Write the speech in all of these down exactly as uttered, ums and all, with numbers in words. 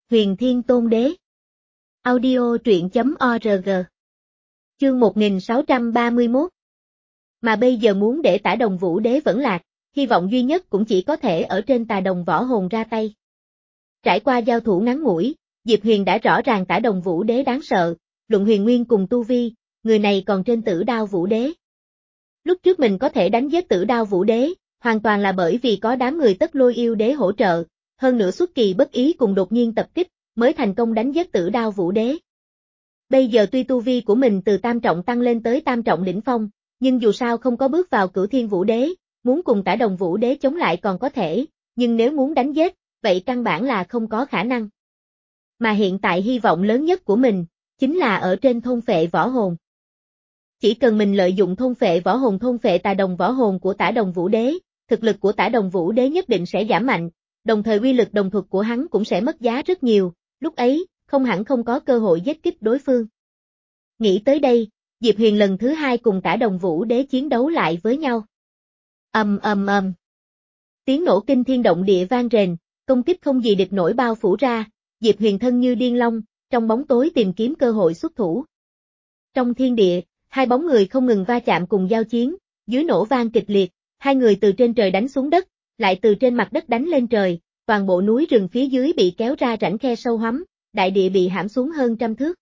Huyền Thiên Tôn Đế. Audio truyện chấm org. Chương một nghìn sáu trăm ba mươi mốt. Mà bây giờ muốn để Tả Đồng Vũ Đế vẫn lạc, hy vọng duy nhất cũng chỉ có thể ở trên Tà Đồng Võ Hồn ra tay. Trải qua giao thủ ngắn ngủi, Diệp Huyền đã rõ ràng Tả Đồng Vũ Đế đáng sợ, luận huyền nguyên cùng tu vi, người này còn trên Tử Đao Vũ Đế. Lúc trước mình có thể đánh giết Tử Đao Vũ Đế, hoàn toàn là bởi vì có đám người Tất Lôi Yêu Đế hỗ trợ, hơn nữa xuất kỳ bất ý cùng đột nhiên tập kích, mới thành công đánh giết Tử Đao Vũ Đế. Bây giờ tuy tu vi của mình từ tam trọng tăng lên tới tam trọng đỉnh phong, nhưng dù sao không có bước vào Cửu Thiên Vũ Đế, muốn cùng Tả Đồng Vũ Đế chống lại còn có thể, nhưng nếu muốn đánh giết, vậy căn bản là không có khả năng. Mà hiện tại hy vọng lớn nhất của mình, chính là ở trên thôn phệ võ hồn. Chỉ cần mình lợi dụng thôn phệ võ hồn thôn phệ Tà Đồng Võ Hồn của Tả Đồng Vũ Đế, thực lực của Tả Đồng Vũ Đế nhất định sẽ giảm mạnh, đồng thời uy lực đồng thuật của hắn cũng sẽ mất giá rất nhiều, lúc ấy, không hẳn không có cơ hội giết kích đối phương. Nghĩ tới đây, Diệp Huyền lần thứ hai cùng Tả Đồng Vũ Đế chiến đấu lại với nhau. Ầm ầm ầm. Tiếng nổ kinh thiên động địa vang rền, công kích không gì địch nổi bao phủ ra, Diệp Huyền thân như điên long, trong bóng tối tìm kiếm cơ hội xuất thủ. Trong thiên địa, hai bóng người không ngừng va chạm cùng giao chiến, dưới nổ vang kịch liệt, hai người từ trên trời đánh xuống đất, lại từ trên mặt đất đánh lên trời, toàn bộ núi rừng phía dưới bị kéo ra rãnh khe sâu hoắm, đại địa bị hãm xuống hơn trăm thước.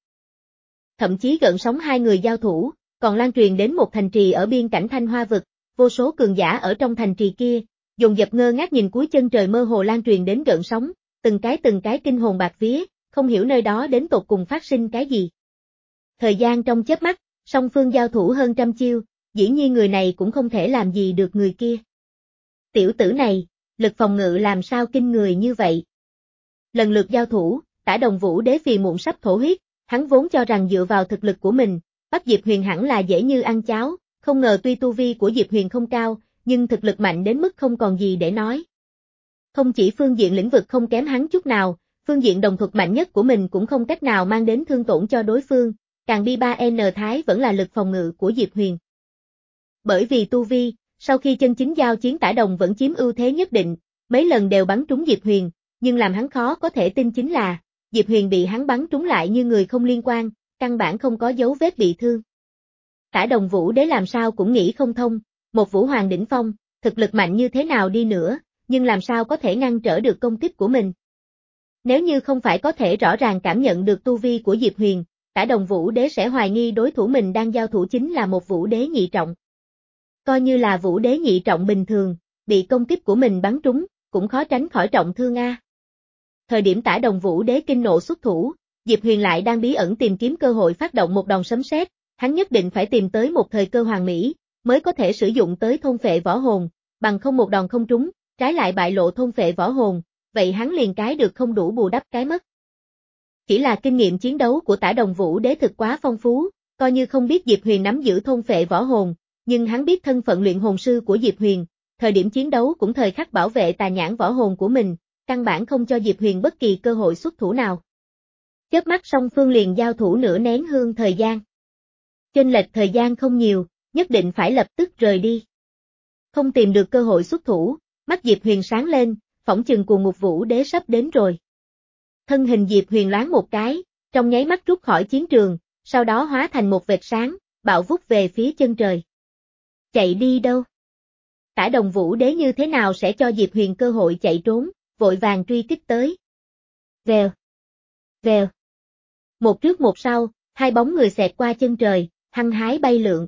Thậm chí gợn sóng hai người giao thủ, còn lan truyền đến một thành trì ở biên cảnh Thanh Hoa vực, vô số cường giả ở trong thành trì kia, dồn dập ngơ ngác nhìn cuối chân trời mơ hồ lan truyền đến gợn sóng, từng cái từng cái kinh hồn bạt vía, không hiểu nơi đó đến tột cùng phát sinh cái gì. Thời gian trong chớp mắt, song phương giao thủ hơn trăm chiêu, dĩ nhiên người này cũng không thể làm gì được người kia. Tiểu tử này, lực phòng ngự làm sao kinh người như vậy? Lần lượt giao thủ, Tả Đồng Vũ Đế phiền muộn sắp thổ huyết, hắn vốn cho rằng dựa vào thực lực của mình, bắt Diệp Huyền hẳn là dễ như ăn cháo, không ngờ tuy tu vi của Diệp Huyền không cao, nhưng thực lực mạnh đến mức không còn gì để nói. Không chỉ phương diện lĩnh vực không kém hắn chút nào, phương diện đồng thuật mạnh nhất của mình cũng không cách nào mang đến thương tổn cho đối phương, càng bi ba N Thái vẫn là lực phòng ngự của Diệp Huyền. Bởi vì tu vi, sau khi chân chính giao chiến Tả Đồng vẫn chiếm ưu thế nhất định, mấy lần đều bắn trúng Diệp Huyền, nhưng làm hắn khó có thể tin chính là, Diệp Huyền bị hắn bắn trúng lại như người không liên quan, căn bản không có dấu vết bị thương. Tả Đồng Vũ Đế làm sao cũng nghĩ không thông, một Vũ Hoàng đỉnh phong, thực lực mạnh như thế nào đi nữa, nhưng làm sao có thể ngăn trở được công kích của mình. Nếu như không phải có thể rõ ràng cảm nhận được tu vi của Diệp Huyền, Tả Đồng Vũ Đế sẽ hoài nghi đối thủ mình đang giao thủ chính là một Vũ Đế nhị trọng. Coi như là Vũ Đế nhị trọng bình thường, bị công kích của mình bắn trúng, cũng khó tránh khỏi trọng thương a. Thời điểm Tả Đồng Vũ Đế kinh nộ xuất thủ, Diệp Huyền lại đang bí ẩn tìm kiếm cơ hội phát động một đòn sấm sét, hắn nhất định phải tìm tới một thời cơ hoàn mỹ, mới có thể sử dụng tới thôn phệ võ hồn, bằng không một đòn không trúng, trái lại bại lộ thôn phệ võ hồn, vậy hắn liền cái được không đủ bù đắp cái mất. Chỉ là kinh nghiệm chiến đấu của Tả Đồng Vũ Đế thực quá phong phú, coi như không biết Diệp Huyền nắm giữ thôn phệ võ hồn, nhưng hắn biết thân phận luyện hồn sư của Diệp Huyền, thời điểm chiến đấu cũng thời khắc bảo vệ tà nhãn võ hồn của mình, căn bản không cho Diệp Huyền bất kỳ cơ hội xuất thủ nào. Chớp mắt song phương liền giao thủ nửa nén hương thời gian. Chênh lệch thời gian không nhiều, nhất định phải lập tức rời đi. Không tìm được cơ hội xuất thủ, mắt Diệp Huyền sáng lên, phỏng chừng Cuồng Ngục Vũ Đế sắp đến rồi. Thân hình Diệp Huyền loáng một cái, trong nháy mắt rút khỏi chiến trường, sau đó hóa thành một vệt sáng, bạo vút về phía chân trời. Chạy đi đâu? Tả Đồng Vũ Đế như thế nào sẽ cho Diệp Huyền cơ hội chạy trốn, vội vàng truy kích tới. Vèo, vèo. Một trước một sau, hai bóng người xẹt qua chân trời, hăng hái bay lượn.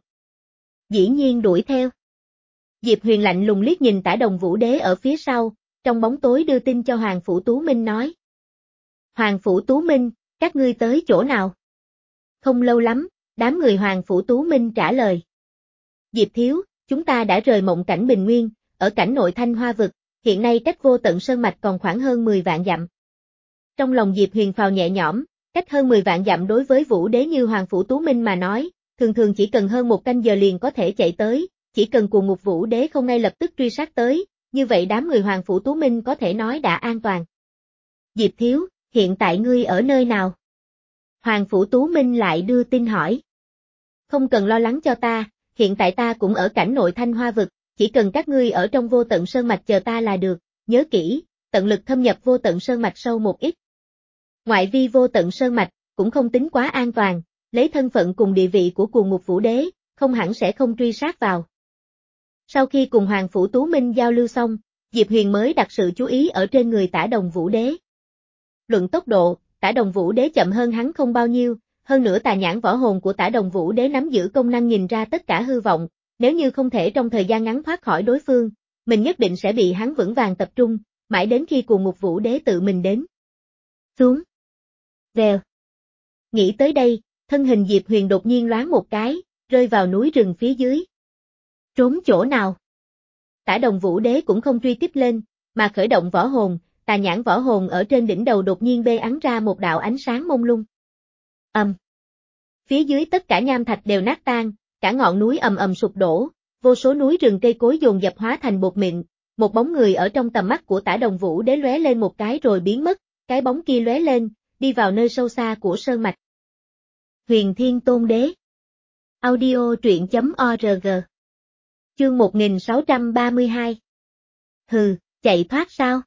Dĩ nhiên đuổi theo. Diệp Huyền lạnh lùng liếc nhìn Tả Đồng Vũ Đế ở phía sau, trong bóng tối đưa tin cho Hoàng Phủ Tú Minh nói. Hoàng Phủ Tú Minh, các ngươi tới chỗ nào? Không lâu lắm, đám người Hoàng Phủ Tú Minh trả lời. Diệp Thiếu, chúng ta đã rời Mộng Cảnh Bình Nguyên, ở cảnh nội Thanh Hoa vực, hiện nay cách Vô Tận Sơn Mạch còn khoảng hơn mười vạn dặm. Trong lòng Diệp Huyền phào nhẹ nhõm, cách hơn mười vạn dặm đối với Vũ Đế như Hoàng Phủ Tú Minh mà nói, thường thường chỉ cần hơn một canh giờ liền có thể chạy tới, chỉ cần Cuồng Ngục Vũ Đế không ngay lập tức truy sát tới, như vậy đám người Hoàng Phủ Tú Minh có thể nói đã an toàn. Diệp Thiếu, hiện tại ngươi ở nơi nào? Hoàng Phủ Tú Minh lại đưa tin hỏi. Không cần lo lắng cho ta, hiện tại ta cũng ở cảnh nội Thanh Hoa vực, chỉ cần các ngươi ở trong Vô Tận Sơn Mạch chờ ta là được, nhớ kỹ, tận lực thâm nhập Vô Tận Sơn Mạch sâu một ít. Ngoại vi vô tận sơn mạch, cũng không tính quá an toàn, lấy thân phận cùng địa vị của Cuồng Ngục Vũ Đế, không hẳn sẽ không truy sát vào. Sau khi cùng Hoàng Phủ Tú Minh giao lưu xong, Diệp Huyền mới đặt sự chú ý ở trên người Tả Đồng Vũ Đế. Luận tốc độ, Tả Đồng Vũ Đế chậm hơn hắn không bao nhiêu, hơn nữa tà nhãn võ hồn của Tả Đồng Vũ Đế nắm giữ công năng nhìn ra tất cả hư vọng, nếu như không thể trong thời gian ngắn thoát khỏi đối phương, mình nhất định sẽ bị hắn vững vàng tập trung, mãi đến khi Cuồng Ngục Vũ Đế tự mình đến. Xuống. Vèo. Nghĩ tới đây, thân hình Diệp Huyền đột nhiên loáng một cái, rơi vào núi rừng phía dưới. Trốn chỗ nào? Tả Đồng Vũ Đế cũng không truy tiếp lên, mà khởi động võ hồn, tà nhãn võ hồn ở trên đỉnh đầu đột nhiên bê ắn ra một đạo ánh sáng mông lung. Ầm. Um. Phía dưới tất cả nham thạch đều nát tan, cả ngọn núi ầm ầm sụp đổ, vô số núi rừng cây cối dồn dập hóa thành bột mịn, một bóng người ở trong tầm mắt của Tả Đồng Vũ Đế lóe lên một cái rồi biến mất, cái bóng kia lóe lên, đi vào nơi sâu xa của sơn mạch. Huyền Thiên Tôn Đế. Audio truyện chấm org. Chương một nghìn sáu trăm ba mươi hai. Hừ, chạy thoát sao?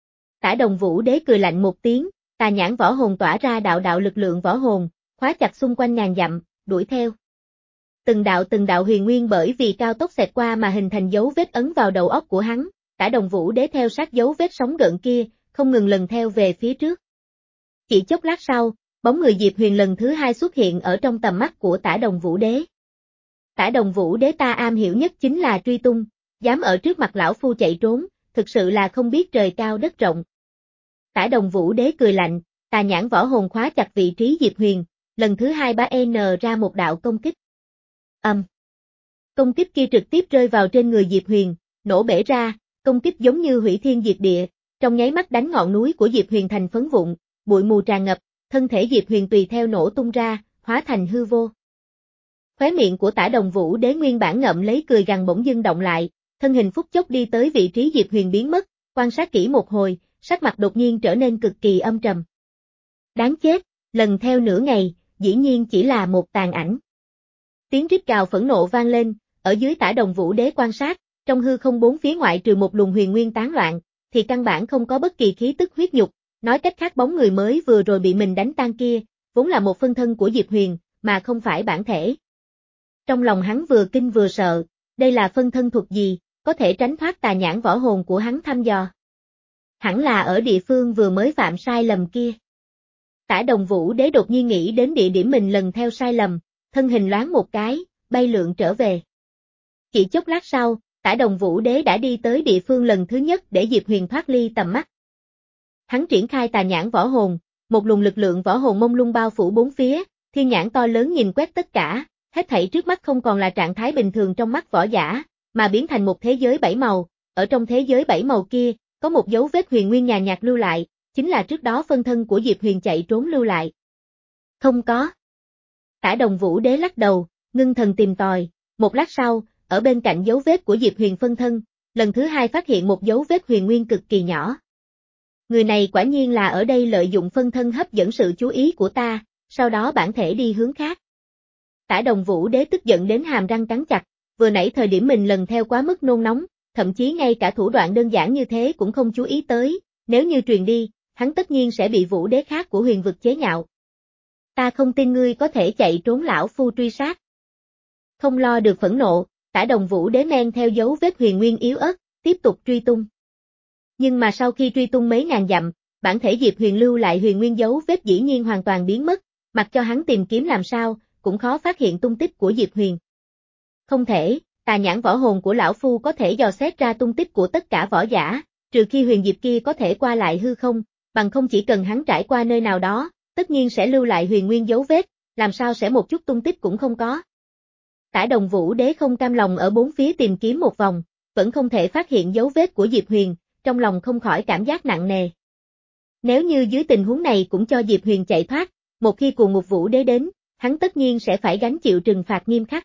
Tả Đồng Vũ Đế cười lạnh một tiếng, tà nhãn võ hồn tỏa ra đạo đạo lực lượng võ hồn, khóa chặt xung quanh ngàn dặm, đuổi theo. Từng đạo từng đạo huyền nguyên bởi vì cao tốc xẹt qua mà hình thành dấu vết ấn vào đầu óc của hắn, Tả Đồng Vũ Đế theo sát dấu vết sóng gợn kia, không ngừng lần theo về phía trước. Chỉ chốc lát sau, bóng người Diệp Huyền lần thứ hai xuất hiện ở trong tầm mắt của Tả Đồng Vũ Đế. Tả Đồng Vũ Đế ta am hiểu nhất chính là truy tung, dám ở trước mặt lão phu chạy trốn, thực sự là không biết trời cao đất rộng. Tả Đồng Vũ Đế cười lạnh, tà nhãn võ hồn khóa chặt vị trí Diệp Huyền, lần thứ hai bá N ra một đạo công kích. Ầm. Um. Công kích kia trực tiếp rơi vào trên người Diệp Huyền, nổ bể ra, công kích giống như hủy thiên diệt địa, trong nháy mắt đánh ngọn núi của Diệp Huyền thành phấn vụn, bụi mù tràn ngập, thân thể Diệp Huyền tùy theo nổ tung ra, hóa thành hư vô. Khóe miệng của Tả Đồng Vũ Đế nguyên bản ngậm lấy cười gằn bỗng dưng động lại, thân hình phút chốc đi tới vị trí Diệp Huyền biến mất, quan sát kỹ một hồi, sắc mặt đột nhiên trở nên cực kỳ âm trầm. Đáng chết, lần theo nửa ngày, dĩ nhiên chỉ là một tàn ảnh. Tiếng rít gào phẫn nộ vang lên, ở dưới Tả Đồng Vũ Đế quan sát, trong hư không bốn phía ngoại trừ một luồng huyền nguyên tán loạn, thì căn bản không có bất kỳ khí tức huyết nhục, nói cách khác bóng người mới vừa rồi bị mình đánh tan kia, vốn là một phân thân của Diệp Huyền, mà không phải bản thể. Trong lòng hắn vừa kinh vừa sợ, đây là phân thân thuật gì, có thể tránh thoát tà nhãn võ hồn của hắn thăm dò. Hẳn là ở địa phương vừa mới phạm sai lầm kia. Tả Đồng Vũ Đế đột nhiên nghĩ đến địa điểm mình lần theo sai lầm, thân hình loáng một cái, bay lượn trở về. Chỉ chốc lát sau, Tả Đồng Vũ Đế đã đi tới địa phương lần thứ nhất để Diệp Huyền thoát ly tầm mắt. Hắn triển khai tà nhãn võ hồn, một luồng lực lượng võ hồn mông lung bao phủ bốn phía, thiên nhãn to lớn nhìn quét tất cả, hết thảy trước mắt không còn là trạng thái bình thường trong mắt võ giả, mà biến thành một thế giới bảy màu, ở trong thế giới bảy màu kia, có một dấu vết huyền nguyên nhàn nhạt lưu lại, chính là trước đó phân thân của Diệp Huyền chạy trốn lưu lại. Không có. Tả Đồng Vũ Đế lắc đầu, ngưng thần tìm tòi, một lát sau, ở bên cạnh dấu vết của Diệp Huyền phân thân, lần thứ hai phát hiện một dấu vết huyền nguyên cực kỳ nhỏ. Người này quả nhiên là ở đây lợi dụng phân thân hấp dẫn sự chú ý của ta, sau đó bản thể đi hướng khác. Tả Đồng Vũ Đế tức giận đến hàm răng cắn chặt, vừa nãy thời điểm mình lần theo quá mức nôn nóng, thậm chí ngay cả thủ đoạn đơn giản như thế cũng không chú ý tới, nếu như truyền đi, hắn tất nhiên sẽ bị Vũ Đế khác của huyền vực chế nhạo. Ta không tin ngươi có thể chạy trốn lão phu truy sát. Không lo được phẫn nộ, Tả Đồng Vũ Đế men theo dấu vết huyền nguyên yếu ớt, tiếp tục truy tung. Nhưng mà sau khi truy tung mấy ngàn dặm, bản thể Diệp Huyền lưu lại huyền nguyên dấu vết dĩ nhiên hoàn toàn biến mất, mặc cho hắn tìm kiếm làm sao, cũng khó phát hiện tung tích của Diệp Huyền. Không thể, tà nhãn võ hồn của lão phu có thể dò xét ra tung tích của tất cả võ giả, trừ khi huyền diệp kia có thể qua lại hư không, bằng không chỉ cần hắn trải qua nơi nào đó, tất nhiên sẽ lưu lại huyền nguyên dấu vết, làm sao sẽ một chút tung tích cũng không có. Tả Đồng Vũ Đế không cam lòng ở bốn phía tìm kiếm một vòng, vẫn không thể phát hiện dấu vết của Diệp Huyền, trong lòng không khỏi cảm giác nặng nề. Nếu như dưới tình huống này cũng cho Diệp Huyền chạy thoát, một khi Cuồng Ngục Vũ Đế đến, hắn tất nhiên sẽ phải gánh chịu trừng phạt nghiêm khắc.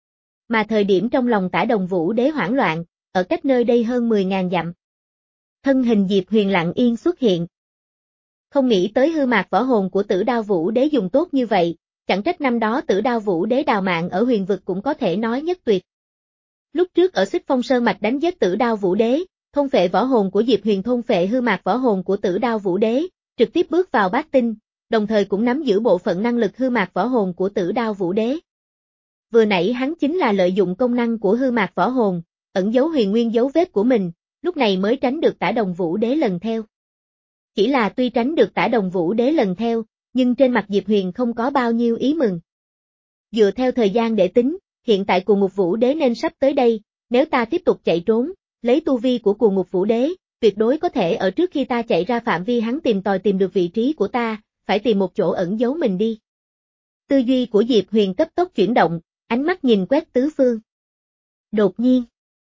Mà thời điểm trong lòng Tả Đồng Vũ Đế hoảng loạn, ở cách nơi đây hơn mười ngàn dặm. Thân hình Diệp Huyền lặng yên xuất hiện. Không nghĩ tới hư mạc võ hồn của Tử Đao Vũ Đế dùng tốt như vậy, chẳng trách năm đó Tử Đao Vũ Đế đào mạng ở huyền vực cũng có thể nói nhất tuyệt. Lúc trước ở Xích Phong Sơn Mạch đánh giết Tử Đao Vũ Đế, thôn phệ võ hồn của Diệp Huyền thôn phệ hư mạc võ hồn của Tử Đao Vũ Đế, trực tiếp bước vào bát tinh, đồng thời cũng nắm giữ bộ phận năng lực hư mạc võ hồn của Tử Đao Vũ Đế. Vừa nãy hắn chính là lợi dụng công năng của hư mạc võ hồn, ẩn giấu huyền nguyên dấu vết của mình, lúc này mới tránh được Tả Đồng Vũ Đế lần theo. Chỉ là tuy tránh được Tả Đồng Vũ Đế lần theo, nhưng trên mặt Diệp Huyền không có bao nhiêu ý mừng. Dựa theo thời gian để tính, hiện tại Cuồng Ngục Vũ Đế nên sắp tới đây, nếu ta tiếp tục chạy trốn, lấy tu vi của Cuồng Ngục Vũ Đế, tuyệt đối có thể ở trước khi ta chạy ra phạm vi hắn tìm tòi tìm được vị trí của ta, phải tìm một chỗ ẩn giấu mình đi. Tư duy của Diệp Huyền cấp tốc chuyển động, ánh mắt nhìn quét tứ phương. Đột nhiên,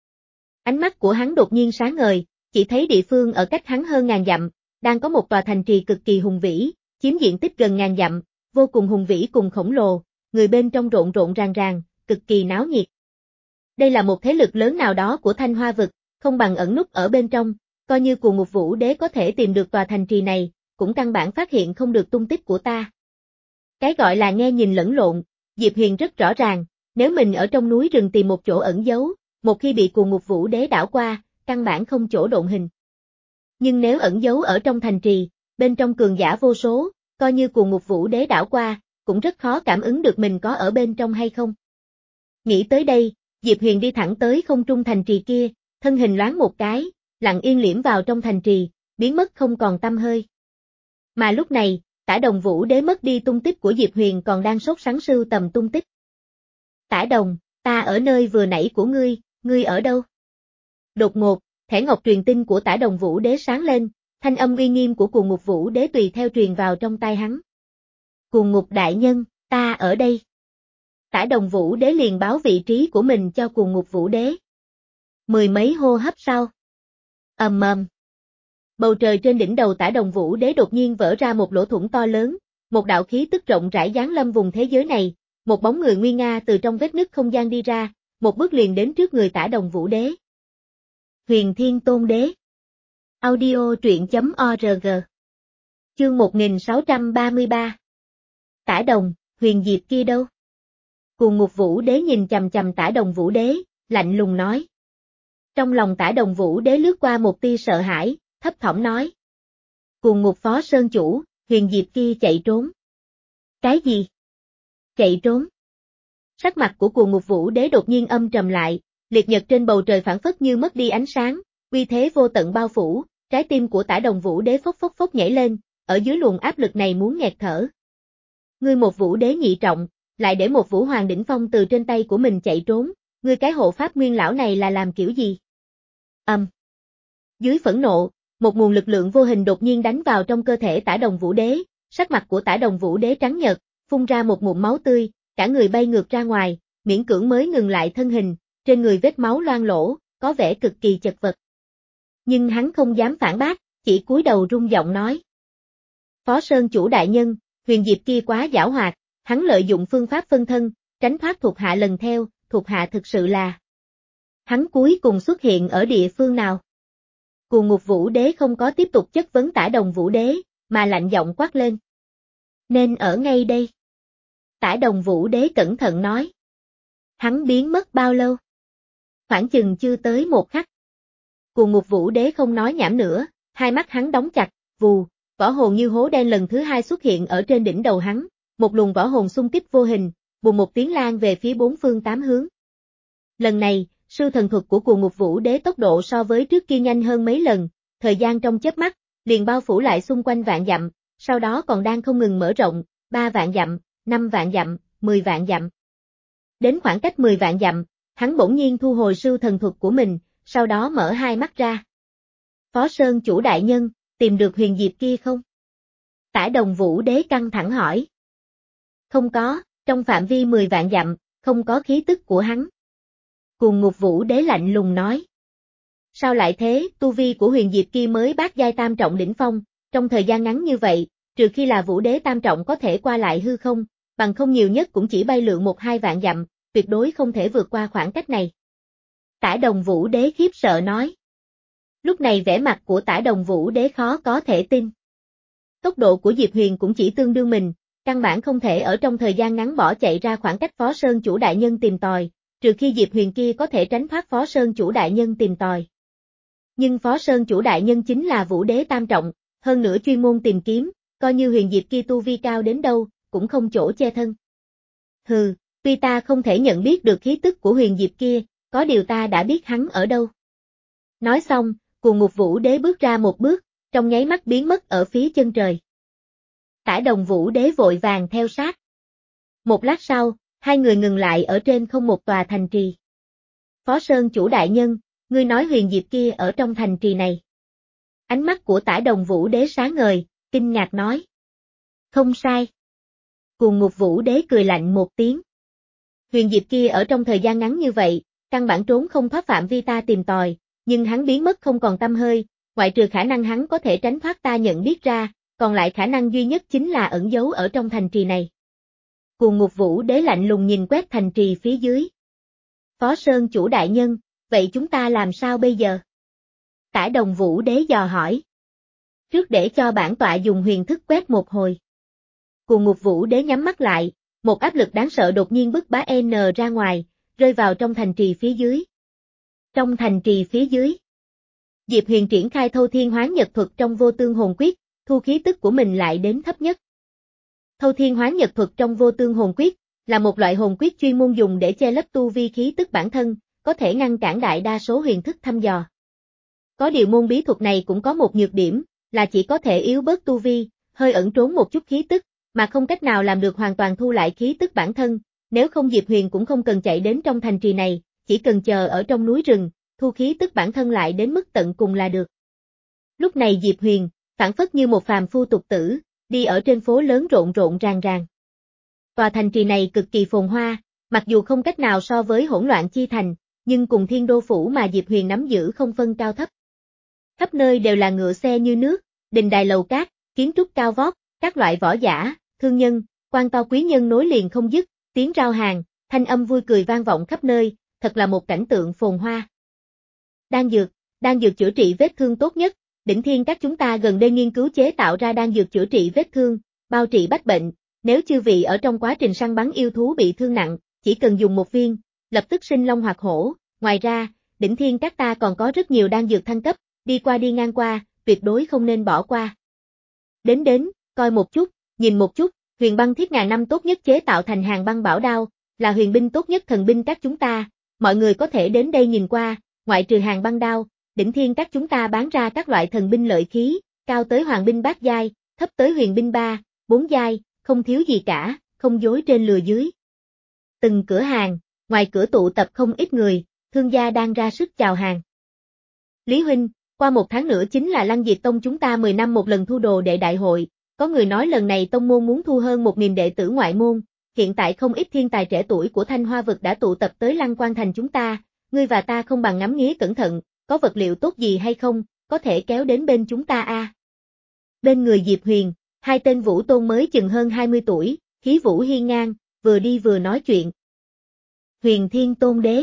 ánh mắt của hắn đột nhiên sáng ngời, chỉ thấy địa phương ở cách hắn hơn ngàn dặm, đang có một tòa thành trì cực kỳ hùng vĩ, chiếm diện tích gần ngàn dặm, vô cùng hùng vĩ cùng khổng lồ, người bên trong rộn rộn ràng ràng, cực kỳ náo nhiệt. Đây là một thế lực lớn nào đó của Thanh Hoa vực, không bằng ẩn núp ở bên trong, coi như Cuồng Ngục Vũ Đế có thể tìm được tòa thành trì này, cũng căn bản phát hiện không được tung tích của ta. Cái gọi là nghe nhìn lẫn lộn, Diệp Huyền rất rõ ràng, nếu mình ở trong núi rừng tìm một chỗ ẩn giấu, một khi bị Cuồng Ngục Vũ Đế đảo qua, căn bản không chỗ độn hình. Nhưng nếu ẩn giấu ở trong thành trì, bên trong cường giả vô số, coi như Cuồng Ngục Vũ Đế đảo qua, cũng rất khó cảm ứng được mình có ở bên trong hay không. Nghĩ tới đây, Diệp Huyền đi thẳng tới không trung thành trì kia, thân hình loáng một cái, lặng yên liễm vào trong thành trì, biến mất không còn tăm hơi. Mà lúc này, Tả Đồng Vũ Đế mất đi tung tích của Diệp Huyền còn đang sốt sắng sưu tầm tung tích. Tả Đồng, ta ở nơi vừa nãy của ngươi, ngươi ở đâu? Đột ngột, thẻ ngọc truyền tin của Tả Đồng Vũ Đế sáng lên, thanh âm uy nghiêm của Cuồng Ngục Vũ Đế tùy theo truyền vào trong tai hắn. Cuồng Ngục đại nhân, ta ở đây. Tả Đồng Vũ Đế liền báo vị trí của mình cho Cuồng Ngục Vũ Đế. Mười mấy hô hấp sau. Ầm ầm. Bầu trời trên đỉnh đầu Tả Đồng Vũ Đế đột nhiên vỡ ra một lỗ thủng to lớn, một đạo khí tức rộng rãi giáng lâm vùng thế giới này, một bóng người nguy nga từ trong vết nứt không gian đi ra, một bước liền đến trước người Tả Đồng Vũ Đế. Huyền Thiên Tôn Đế. Audio truyện chấm org. Chương một nghìn sáu trăm ba mươi ba. Tả Đồng, Huyền Diệp kia đâu? Cuồng Ngục Vũ Đế nhìn chằm chằm Tả Đồng Vũ Đế, lạnh lùng nói. Trong lòng Tả Đồng Vũ Đế lướt qua một tia sợ hãi, thấp thỏm nói. Cuồng Ngục Phó Sơn Chủ, Huyền Diệp kia chạy trốn. Cái gì? Chạy trốn? Sắc mặt của Cuồng Ngục Vũ Đế đột nhiên âm trầm lại, liệt nhật trên bầu trời phảng phất như mất đi ánh sáng, uy thế vô tận bao phủ, trái tim của Tả Đồng Vũ Đế phốc phốc phốc nhảy lên, ở dưới luồng áp lực này muốn nghẹt thở. Ngươi một Vũ Đế nhị trọng, lại để một Vũ Hoàng đỉnh phong từ trên tay của mình chạy trốn, ngươi cái hộ pháp nguyên lão này là làm kiểu gì? Âm. Um. Dưới phẫn nộ, một nguồn lực lượng vô hình đột nhiên đánh vào trong cơ thể Tả Đồng Vũ Đế, sắc mặt của Tả Đồng Vũ Đế trắng nhợt, phun ra một ngụm máu tươi, cả người bay ngược ra ngoài, miễn cưỡng mới ngừng lại thân hình, trên người vết máu loang lỗ, có vẻ cực kỳ chật vật. Nhưng hắn không dám phản bác, chỉ cúi đầu rung giọng nói. Phó Sơn Chủ đại nhân, Huyền Diệp kia quá giảo hoạt, hắn lợi dụng phương pháp phân thân, tránh thoát thuộc hạ lần theo, thuộc hạ thực sự là. Hắn cuối cùng xuất hiện ở địa phương nào? Cuồng Ngục Vũ Đế không có tiếp tục chất vấn Tả Đồng Vũ Đế, mà lạnh giọng quát lên. Nên ở ngay đây. Tả Đồng Vũ Đế cẩn thận nói. Hắn biến mất bao lâu? Khoảng chừng chưa tới một khắc. Cuồng Ngục Vũ Đế không nói nhảm nữa, hai mắt hắn đóng chặt, vù, võ hồn như hố đen lần thứ hai xuất hiện ở trên đỉnh đầu hắn, một luồng võ hồn xung kích vô hình, bùng một tiếng lan về phía bốn phương tám hướng. Lần này, sư thần thuật của Cuồng Ngục Vũ Đế tốc độ so với trước kia nhanh hơn mấy lần, thời gian trong chớp mắt, liền bao phủ lại xung quanh vạn dặm, sau đó còn đang không ngừng mở rộng, ba vạn dặm, năm vạn dặm, mười vạn dặm. Đến khoảng cách mười vạn dặm, hắn bỗng nhiên thu hồi sư thần thuật của mình, sau đó mở hai mắt ra. Phó Sơn Chủ đại nhân, tìm được Huyền Diệp kia không? Tả Đồng Vũ Đế căng thẳng hỏi. Không có, trong phạm vi mười vạn dặm, không có khí tức của hắn. Cuồng Ngục Vũ Đế lạnh lùng nói. Sao lại thế, tu vi của Huyền Diệp kia mới bát giai tam trọng đỉnh phong, trong thời gian ngắn như vậy, trừ khi là Vũ Đế tam trọng có thể qua lại hư không, bằng không nhiều nhất cũng chỉ bay lượn một hai vạn dặm, tuyệt đối không thể vượt qua khoảng cách này. Tả Đồng Vũ Đế khiếp sợ nói. Lúc này vẻ mặt của Tả Đồng Vũ Đế khó có thể tin. Tốc độ của Diệp Huyền cũng chỉ tương đương mình, căn bản không thể ở trong thời gian ngắn bỏ chạy ra khoảng cách Phó Sơn Chủ đại nhân tìm tòi, trừ khi Diệp Huyền kia có thể tránh thoát Phó Sơn Chủ đại nhân tìm tòi. Nhưng Phó Sơn Chủ đại nhân chính là Vũ Đế tam trọng, hơn nữa chuyên môn tìm kiếm, coi như huyền diệp kia tu vi cao đến đâu, cũng không chỗ che thân. Hừ, tuy ta không thể nhận biết được khí tức của huyền diệp kia, có điều ta đã biết hắn ở đâu. Nói xong, Cuồng Ngục Vũ Đế bước ra một bước, trong nháy mắt biến mất ở phía chân trời. Tả Đồng Vũ Đế vội vàng theo sát. Một lát sau, hai người ngừng lại ở trên không một tòa thành trì. Phó Sơn chủ đại nhân, ngươi nói huyền diệp kia ở trong thành trì này. Ánh mắt của Tả Đồng Vũ Đế sáng ngời, kinh ngạc nói. Không sai. Cuồng Ngục Vũ Đế cười lạnh một tiếng. Huyền diệp kia ở trong thời gian ngắn như vậy, căn bản trốn không thoát phạm vi ta tìm tòi, nhưng hắn biến mất không còn tăm hơi, ngoại trừ khả năng hắn có thể tránh thoát ta nhận biết ra, còn lại khả năng duy nhất chính là ẩn giấu ở trong thành trì này. Cuồng Ngục Vũ Đế lạnh lùng nhìn quét thành trì phía dưới. Phó Sơn chủ đại nhân, vậy chúng ta làm sao bây giờ? Tả Đồng Vũ Đế dò hỏi. Trước để cho bản tọa dùng huyền thức quét một hồi. Cuồng Ngục Vũ Đế nhắm mắt lại, một áp lực đáng sợ đột nhiên bức bá N ra ngoài, rơi vào trong thành trì phía dưới. Trong thành trì phía dưới, Diệp Huyền triển khai Thâu Thiên Hoán Nhật thuật trong Vô Tương Hồn Quyết, thu khí tức của mình lại đến thấp nhất. Thâu Thiên Hoán Nhật thuật trong Vô Tương Hồn Quyết là một loại hồn quyết chuyên môn dùng để che lấp tu vi khí tức bản thân, có thể ngăn cản đại đa số huyền thức thăm dò. Có điều môn bí thuật này cũng có một nhược điểm, là chỉ có thể yếu bớt tu vi, hơi ẩn trốn một chút khí tức, mà không cách nào làm được hoàn toàn thu lại khí tức bản thân, nếu không Diệp Huyền cũng không cần chạy đến trong thành trì này, chỉ cần chờ ở trong núi rừng, thu khí tức bản thân lại đến mức tận cùng là được. Lúc này Diệp Huyền, phản phất như một phàm phu tục tử, đi ở trên phố lớn rộn rộn ràng ràng. Tòa thành trì này cực kỳ phồn hoa, mặc dù không cách nào so với Hỗn Loạn Chi Thành, nhưng cùng Thiên Đô Phủ mà Diệp Huyền nắm giữ không phân cao thấp. Khắp nơi đều là ngựa xe như nước, đình đài lầu cát, kiến trúc cao vót, các loại võ giả, thương nhân, quan to quý nhân nối liền không dứt, tiếng rao hàng, thanh âm vui cười vang vọng khắp nơi, thật là một cảnh tượng phồn hoa. Đan dược, đan dược chữa trị vết thương tốt nhất, Đỉnh Thiên các chúng ta gần đây nghiên cứu chế tạo ra đan dược chữa trị vết thương, bao trị bách bệnh, nếu chư vị ở trong quá trình săn bắn yêu thú bị thương nặng, chỉ cần dùng một viên, lập tức sinh long hoạt hổ, ngoài ra, Đỉnh Thiên các ta còn có rất nhiều đan dược thăng cấp, đi qua đi ngang qua, tuyệt đối không nên bỏ qua. Đến đến, coi một chút, nhìn một chút, huyền băng thiết ngàn năm tốt nhất chế tạo thành hàng băng bảo đao, là huyền binh tốt nhất thần binh các chúng ta, mọi người có thể đến đây nhìn qua, ngoại trừ hàng băng đao, Đỉnh Thiên các chúng ta bán ra các loại thần binh lợi khí, cao tới hoàng binh bát giai, thấp tới huyền binh ba, bốn giai, không thiếu gì cả, không dối trên lừa dưới. Từng cửa hàng, ngoài cửa tụ tập không ít người, thương gia đang ra sức chào hàng. Lý huynh, qua một tháng nữa chính là Lăng Diệt Tông chúng ta mười năm một lần thu đồ đệ đại hội, có người nói lần này tông môn muốn thu hơn một nghìn đệ tử ngoại môn, hiện tại không ít thiên tài trẻ tuổi của Thanh Hoa vực đã tụ tập tới Lăng Quan thành chúng ta, ngươi và ta không bằng ngắm nghía cẩn thận, có vật liệu tốt gì hay không, có thể kéo đến bên chúng ta a. À. Bên người Diệp Huyền, hai tên vũ tôn mới chừng hơn hai mươi tuổi, khí vũ hiên ngang, vừa đi vừa nói chuyện. Huyền Thiên Tôn Đế.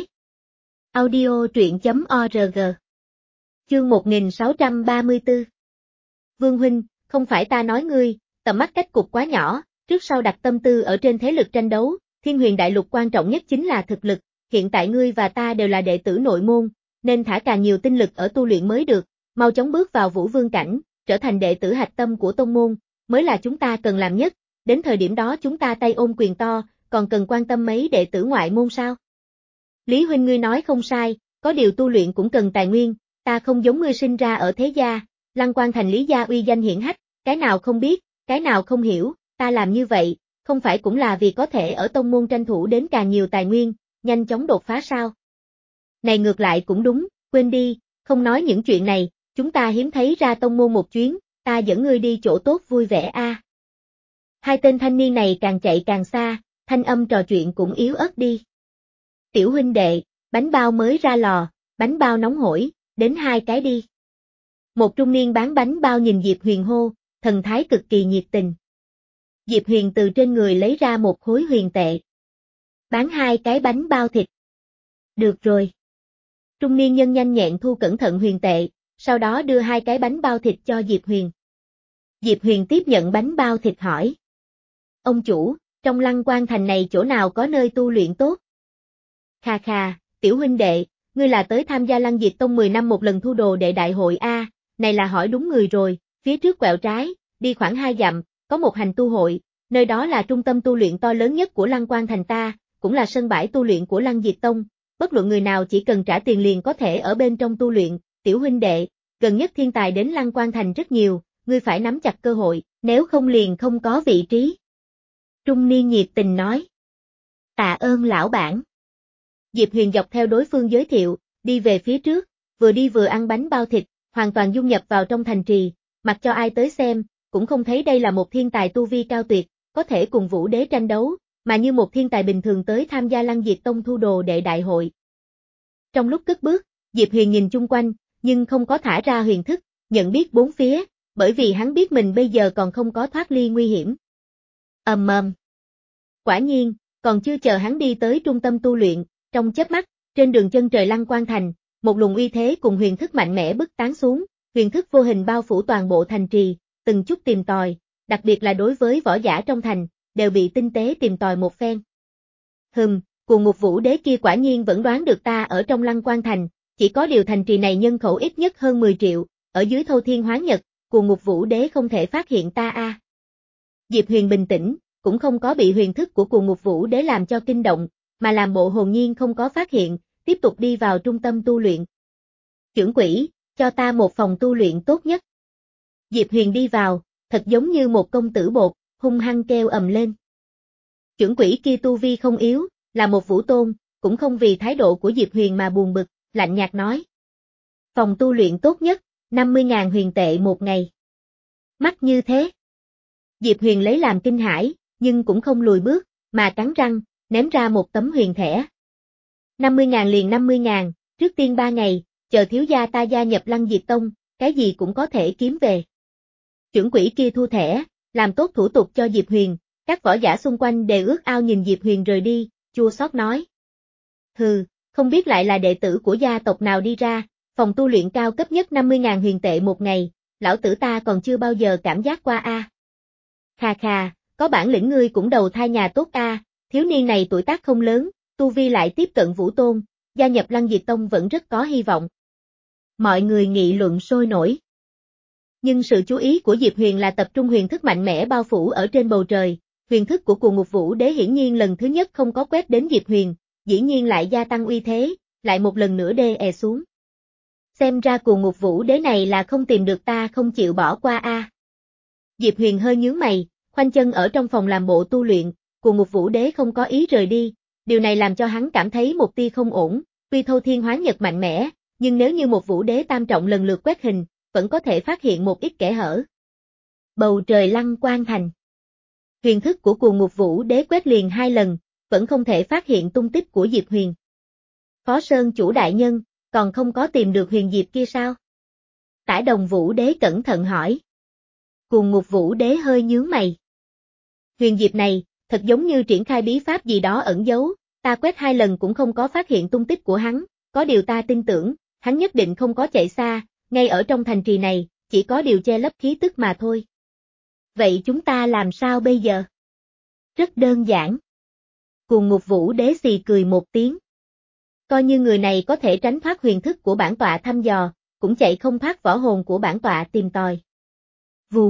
Audio truyện chấm org. Chương một nghìn sáu trăm ba mươi tư. Vương huynh, không phải ta nói ngươi, tầm mắt cách cục quá nhỏ, trước sau đặt tâm tư ở trên thế lực tranh đấu, Thiên Huyền đại lục quan trọng nhất chính là thực lực, hiện tại ngươi và ta đều là đệ tử nội môn, nên thả càng nhiều tinh lực ở tu luyện mới được, mau chóng bước vào Vũ Vương cảnh, trở thành đệ tử hạch tâm của tông môn, mới là chúng ta cần làm nhất, đến thời điểm đó chúng ta tay ôm quyền to, còn cần quan tâm mấy đệ tử ngoại môn sao? Lý huynh ngươi nói không sai, có điều tu luyện cũng cần tài nguyên, ta không giống ngươi sinh ra ở thế gia, Lăng Quan thành Lý gia uy danh hiển hách, cái nào không biết, cái nào không hiểu, ta làm như vậy, không phải cũng là vì có thể ở tông môn tranh thủ đến càng nhiều tài nguyên, nhanh chóng đột phá sao? Này ngược lại cũng đúng, quên đi, không nói những chuyện này, chúng ta hiếm thấy ra tông môn một chuyến, ta dẫn ngươi đi chỗ tốt vui vẻ a. À. Hai tên thanh niên này càng chạy càng xa, thanh âm trò chuyện cũng yếu ớt đi. Tiểu huynh đệ, bánh bao mới ra lò, bánh bao nóng hổi, đến hai cái đi. Một trung niên bán bánh bao nhìn Diệp Huyền hô, thần thái cực kỳ nhiệt tình. Diệp Huyền từ trên người lấy ra một khối huyền tệ. Bán hai cái bánh bao thịt. Được rồi. Trung niên nhân nhanh nhẹn thu cẩn thận huyền tệ, sau đó đưa hai cái bánh bao thịt cho Diệp Huyền. Diệp Huyền tiếp nhận bánh bao thịt hỏi. Ông chủ, trong Lăng Quan thành này chỗ nào có nơi tu luyện tốt? Khà khà, tiểu huynh đệ, ngươi là tới tham gia Lăng Diệt Tông mười năm một lần thu đồ đệ đại hội A, này là hỏi đúng người rồi, phía trước quẹo trái, đi khoảng hai dặm, có một hành tu hội, nơi đó là trung tâm tu luyện to lớn nhất của Lăng Quan thành ta, cũng là sân bãi tu luyện của Lăng Diệt Tông, bất luận người nào chỉ cần trả tiền liền có thể ở bên trong tu luyện, tiểu huynh đệ, gần nhất thiên tài đến Lăng Quan thành rất nhiều, ngươi phải nắm chặt cơ hội, nếu không liền không có vị trí. Trung niên nhiệt tình nói. Tạ ơn lão bản. Diệp Huyền dọc theo đối phương giới thiệu, đi về phía trước, vừa đi vừa ăn bánh bao thịt, hoàn toàn dung nhập vào trong thành trì, mặc cho ai tới xem, cũng không thấy đây là một thiên tài tu vi cao tuyệt, có thể cùng Vũ Đế tranh đấu, mà như một thiên tài bình thường tới tham gia Lăng Diệt Tông thu đồ đệ đại hội. Trong lúc cất bước, Diệp Huyền nhìn chung quanh, nhưng không có thả ra huyền thức, nhận biết bốn phía, bởi vì hắn biết mình bây giờ còn không có thoát ly nguy hiểm. Ầm ầm. Quả nhiên, còn chưa chờ hắn đi tới trung tâm tu luyện, trong chớp mắt, trên đường chân trời Lăng Quan thành, một luồng uy thế cùng huyền thức mạnh mẽ bức tán xuống, huyền thức vô hình bao phủ toàn bộ thành trì, từng chút tìm tòi, đặc biệt là đối với võ giả trong thành, đều bị tinh tế tìm tòi một phen. Hừm, Cuồng Ngục Vũ Đế kia quả nhiên vẫn đoán được ta ở trong Lăng Quan thành, chỉ có điều thành trì này nhân khẩu ít nhất hơn mười triệu, ở dưới Thâu Thiên Hoán Nhật, Cuồng Ngục Vũ Đế không thể phát hiện ta a. À. Diệp Huyền bình tĩnh, cũng không có bị huyền thức của Cuồng Ngục Vũ Đế làm cho kinh động, mà làm bộ hồn nhiên không có phát hiện, tiếp tục đi vào trung tâm tu luyện. Chưởng quỷ, cho ta một phòng tu luyện tốt nhất. Diệp Huyền đi vào, thật giống như một công tử bột, hung hăng kêu ầm lên. Chưởng quỷ kia tu vi không yếu, là một vũ tôn, cũng không vì thái độ của Diệp Huyền mà buồn bực, lạnh nhạt nói. Phòng tu luyện tốt nhất, năm mươi ngàn huyền tệ một ngày. Mắc như thế. Diệp Huyền lấy làm kinh hãi, nhưng cũng không lùi bước, mà cắn răng, ném ra một tấm huyền thẻ. năm mươi ngàn liền năm mươi ngàn, trước tiên ba ngày, chờ thiếu gia ta gia nhập Lăng Diệt Tông, cái gì cũng có thể kiếm về. Chưởng quỷ kia thu thẻ, làm tốt thủ tục cho Diệp Huyền, các võ giả xung quanh đều ước ao nhìn Diệp Huyền rời đi, chua xót nói. Hừ, không biết lại là đệ tử của gia tộc nào đi ra, phòng tu luyện cao cấp nhất năm mươi ngàn huyền tệ một ngày, lão tử ta còn chưa bao giờ cảm giác qua a. À. Khà khà, có bản lĩnh ngươi cũng đầu thai nhà tốt a, à, thiếu niên này tuổi tác không lớn, tu vi lại tiếp cận vũ tôn, gia nhập Lăng Diệt Tông vẫn rất có hy vọng. Mọi người nghị luận sôi nổi. Nhưng sự chú ý của Diệp Huyền là tập trung huyền thức mạnh mẽ bao phủ ở trên bầu trời, huyền thức của Cuồng Ngục Vũ Đế hiển nhiên lần thứ nhất không có quét đến Diệp Huyền, dĩ nhiên lại gia tăng uy thế, lại một lần nữa đè è xuống. Xem ra Cuồng Ngục Vũ Đế này là không tìm được ta không chịu bỏ qua a. À. Diệp Huyền hơi nhướng mày, khoanh chân ở trong phòng làm bộ tu luyện, Cuồng Ngục Vũ Đế không có ý rời đi, điều này làm cho hắn cảm thấy một tia không ổn, tuy Thâu Thiên Hoán Nhật mạnh mẽ, nhưng nếu như một Vũ Đế tam trọng lần lượt quét hình, vẫn có thể phát hiện một ít kẽ hở. Bầu trời Lăng Quan thành. Huyền thức của Cuồng Ngục Vũ Đế quét liền hai lần, vẫn không thể phát hiện tung tích của Diệp Huyền. Phó Sơn chủ đại nhân, còn không có tìm được Huyền Diệp kia sao? Tả Đồng Vũ Đế cẩn thận hỏi. Cuồng Ngục Vũ Đế hơi nhướng mày. Huyền Diệp này, thật giống như triển khai bí pháp gì đó ẩn giấu, ta quét hai lần cũng không có phát hiện tung tích của hắn, có điều ta tin tưởng, hắn nhất định không có chạy xa, ngay ở trong thành trì này, chỉ có điều che lấp khí tức mà thôi. Vậy chúng ta làm sao bây giờ? Rất đơn giản. Cuồng Ngục Vũ Đế xì cười một tiếng. Coi như người này có thể tránh thoát huyền thức của bản tọa thăm dò, cũng chạy không thoát võ hồn của bản tọa tìm tòi. Vù.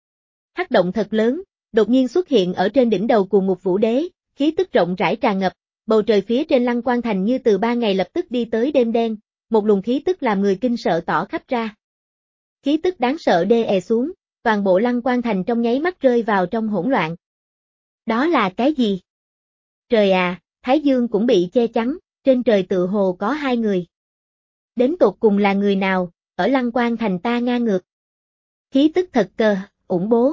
Hắc động thật lớn, đột nhiên xuất hiện ở trên đỉnh đầu Cuồng Ngục Vũ Đế, khí tức rộng rãi tràn ngập, bầu trời phía trên Lăng Quan thành như từ ba ngày lập tức đi tới đêm đen, một luồng khí tức làm người kinh sợ tỏ khắp ra. Khí tức đáng sợ đê è xuống, toàn bộ Lăng Quan thành trong nháy mắt rơi vào trong hỗn loạn. Đó là cái gì? Trời à, Thái Dương cũng bị che chắn, trên trời tự hồ có hai người. Đến tột cùng là người nào, ở Lăng Quan thành ta ngang ngược. Khí tức thật cờ, ủng bố.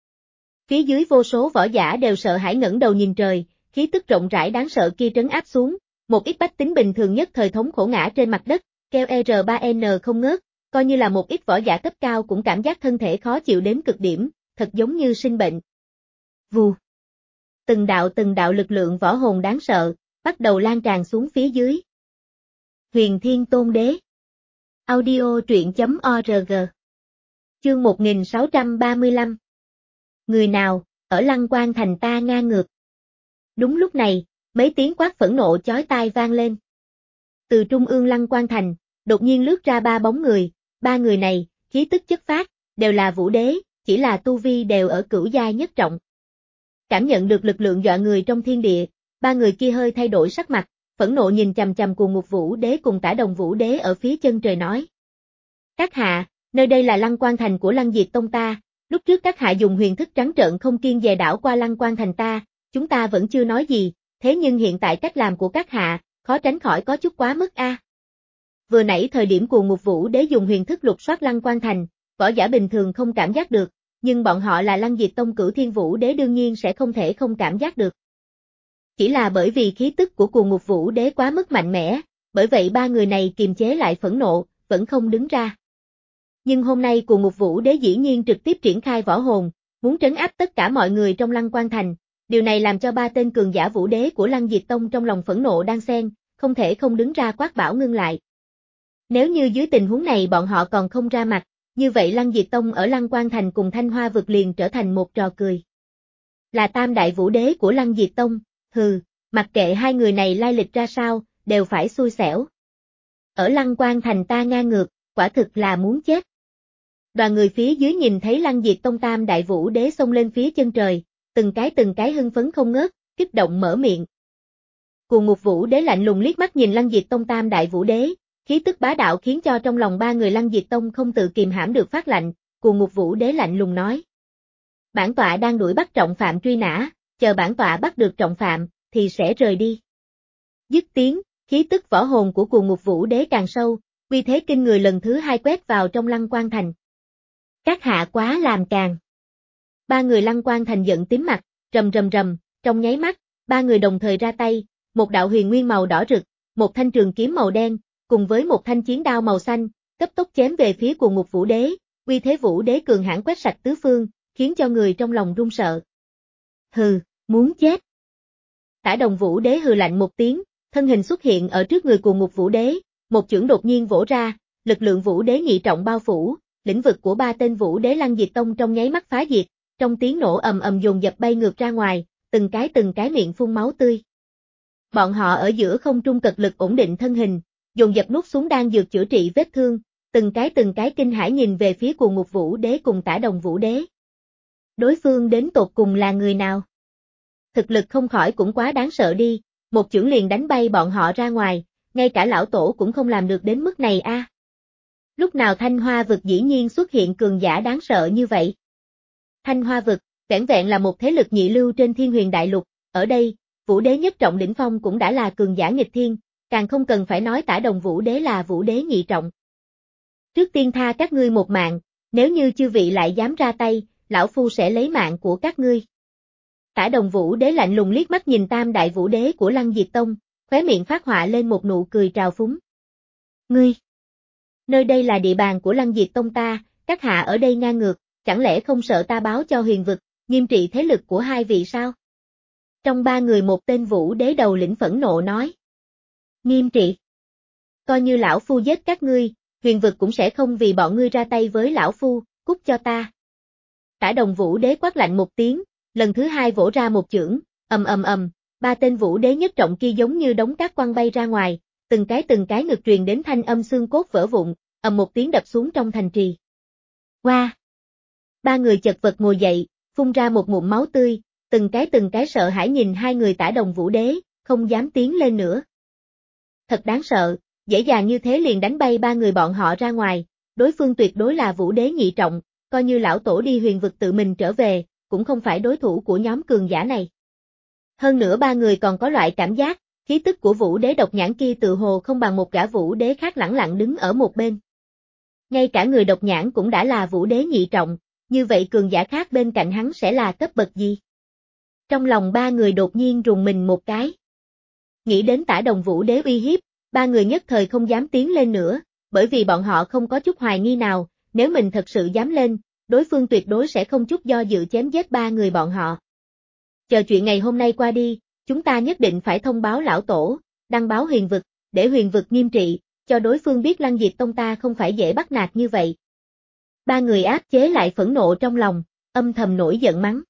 Phía dưới vô số võ giả đều sợ hãi ngẩng đầu nhìn trời, khí tức rộng rãi đáng sợ kia trấn áp xuống, một ít bách tính bình thường nhất thời thống khổ ngã trên mặt đất, kêu R ba N không ngớt, coi như là một ít võ giả cấp cao cũng cảm giác thân thể khó chịu đến cực điểm, thật giống như sinh bệnh. Vù. Từng đạo từng đạo lực lượng võ hồn đáng sợ, bắt đầu lan tràn xuống phía dưới. Huyền Thiên Tôn Đế. Audio truyện chấm org. Chương một nghìn sáu trăm ba mươi lăm. Người nào, ở Lăng Quan thành ta ngang ngược. Đúng lúc này, mấy tiếng quát phẫn nộ chói tai vang lên. Từ trung ương Lăng Quan thành, đột nhiên lướt ra ba bóng người, ba người này, khí tức chất phát, đều là Vũ Đế, chỉ là tu vi đều ở cửu giai nhất trọng. Cảm nhận được lực lượng dọa người trong thiên địa, ba người kia hơi thay đổi sắc mặt, phẫn nộ nhìn chằm chằm Cuồng Ngục Vũ Đế cùng Tả Đồng Vũ Đế ở phía chân trời nói. Các hạ, nơi đây là Lăng Quan Thành của Lăng Diệt Tông ta, lúc trước các hạ dùng huyền thức trắng trợn không kiêng dè đảo qua Lăng Quan Thành ta, chúng ta vẫn chưa nói gì, thế nhưng hiện tại cách làm của các hạ, khó tránh khỏi có chút quá mức a. Vừa nãy thời điểm Cuồng Ngục Vũ Đế dùng huyền thức lục soát Lăng Quan Thành, võ giả bình thường không cảm giác được, nhưng bọn họ là Lăng Diệt Tông Cửu Thiên Vũ Đế đương nhiên sẽ không thể không cảm giác được. Chỉ là bởi vì khí tức của Cuồng Ngục Vũ Đế quá mức mạnh mẽ, bởi vậy ba người này kiềm chế lại phẫn nộ, vẫn không đứng ra. Nhưng hôm nay Cuồng Ngục Vũ Đế dĩ nhiên trực tiếp triển khai võ hồn, muốn trấn áp tất cả mọi người trong Lăng Quan Thành, điều này làm cho ba tên cường giả vũ đế của Lăng Diệt Tông trong lòng phẫn nộ đan xen, không thể không đứng ra quát bảo ngưng lại. Nếu như dưới tình huống này bọn họ còn không ra mặt, như vậy Lăng Diệt Tông ở Lăng Quan Thành cùng Thanh Hoa vực liền trở thành một trò cười. Là tam đại vũ đế của Lăng Diệt Tông, hừ, mặc kệ hai người này lai lịch ra sao, đều phải xui xẻo. Ở Lăng Quan Thành ta ngang ngược, quả thực là muốn chết. Đoàn người phía dưới nhìn thấy Lăng Diệt Tông tam đại vũ đế xông lên phía chân trời, từng cái từng cái hưng phấn không ngớt, kích động mở miệng. Cuồng Ngục Vũ Đế lạnh lùng liếc mắt nhìn Lăng Diệt Tông tam đại vũ đế, khí tức bá đạo khiến cho trong lòng ba người Lăng Diệt Tông không tự kìm hãm được phát lạnh, Cuồng Ngục Vũ Đế lạnh lùng nói. Bản tọa đang đuổi bắt trọng phạm truy nã, chờ bản tọa bắt được trọng phạm, thì sẽ rời đi. Dứt tiếng, khí tức võ hồn của Cuồng Ngục Vũ Đế càng sâu, uy thế kinh người lần thứ hai quét vào trong Lăng Quan Thành. Các hạ quá làm càng. Ba người Lăng Quan Thành giận tím mặt, rầm rầm rầm, trong nháy mắt, ba người đồng thời ra tay, một đạo huyền nguyên màu đỏ rực, một thanh trường kiếm màu đen, cùng với một thanh chiến đao màu xanh, cấp tốc chém về phía Cuồng Ngục Vũ Đế, uy thế Vũ Đế cường hãn quét sạch tứ phương, khiến cho người trong lòng run sợ. Hừ, muốn chết. Tả Đồng Vũ Đế hừ lạnh một tiếng, thân hình xuất hiện ở trước người Cuồng Ngục Vũ Đế, một chưởng đột nhiên vỗ ra, lực lượng Vũ Đế nhị trọng bao phủ, lĩnh vực của ba tên Vũ Đế Lăng Diệt Tông trong nháy mắt phá diệt, trong tiếng nổ ầm ầm dồn dập bay ngược ra ngoài, từng cái từng cái miệng phun máu tươi. Bọn họ ở giữa không trung cật lực ổn định thân hình, dồn dập nuốt xuống đan dược chữa trị vết thương, từng cái từng cái kinh hãi nhìn về phía Cuồng Ngục Vũ Đế cùng Tả Đồng Vũ Đế. Đối phương đến tột cùng là người nào? Thực lực không khỏi cũng quá đáng sợ đi, một chưởng liền đánh bay bọn họ ra ngoài, ngay cả lão tổ cũng không làm được đến mức này a. À. Lúc nào Thanh Hoa vực dĩ nhiên xuất hiện cường giả đáng sợ như vậy? Thanh Hoa vực, vẻn vẹn là một thế lực nhị lưu trên Thiên Huyền Đại Lục, ở đây, Vũ Đế nhất trọng đỉnh phong cũng đã là cường giả nghịch thiên, càng không cần phải nói Tả Đồng Vũ Đế là Vũ Đế nhị trọng. Trước tiên tha các ngươi một mạng, nếu như chư vị lại dám ra tay, lão phu sẽ lấy mạng của các ngươi. Tả Đồng Vũ Đế lạnh lùng liếc mắt nhìn tam đại vũ đế của Lăng Diệt Tông, khóe miệng phát họa lên một nụ cười trào phúng. Ngươi! Nơi đây là địa bàn của Lăng Diệt Tông ta, các hạ ở đây ngang ngược, chẳng lẽ không sợ ta báo cho huyền vực, nghiêm trị thế lực của hai vị sao? Trong ba người một tên vũ đế đầu lĩnh phẫn nộ nói. Nghiêm trị! Coi như lão phu giết các ngươi, huyền vực cũng sẽ không vì bọn ngươi ra tay với lão phu, cút cho ta. Tả Đồng Vũ Đế quát lạnh một tiếng, lần thứ hai vỗ ra một chưởng, ầm ầm ầm, ba tên vũ đế nhất trọng kia giống như đống cát quăng bay ra ngoài, từng cái từng cái ngực truyền đến thanh âm xương cốt vỡ vụn, ầm một tiếng đập xuống trong thành trì. Qua! Wow. Ba người chật vật ngồi dậy, phun ra một ngụm máu tươi, từng cái từng cái sợ hãi nhìn hai người Tả Đồng Vũ Đế, không dám tiến lên nữa. Thật đáng sợ, dễ dàng như thế liền đánh bay ba người bọn họ ra ngoài, đối phương tuyệt đối là vũ đế nhị trọng, coi như lão tổ đi huyền vực tự mình trở về, cũng không phải đối thủ của nhóm cường giả này. Hơn nữa ba người còn có loại cảm giác, khí tức của vũ đế độc nhãn kia tự hồ không bằng một gã vũ đế khác lẳng lặng đứng ở một bên. Ngay cả người độc nhãn cũng đã là vũ đế nhị trọng, như vậy cường giả khác bên cạnh hắn sẽ là cấp bậc gì? Trong lòng ba người đột nhiên rùng mình một cái. Nghĩ đến Tả Đồng Vũ Đế uy hiếp, ba người nhất thời không dám tiến lên nữa, bởi vì bọn họ không có chút hoài nghi nào, nếu mình thật sự dám lên, đối phương tuyệt đối sẽ không chút do dự chém giết ba người bọn họ. Chờ chuyện ngày hôm nay qua đi, chúng ta nhất định phải thông báo lão tổ, đăng báo huyền vực, để huyền vực nghiêm trị, cho đối phương biết Lăng Diệt Tông ta không phải dễ bắt nạt như vậy. Ba người áp chế lại phẫn nộ trong lòng, âm thầm nổi giận mắng.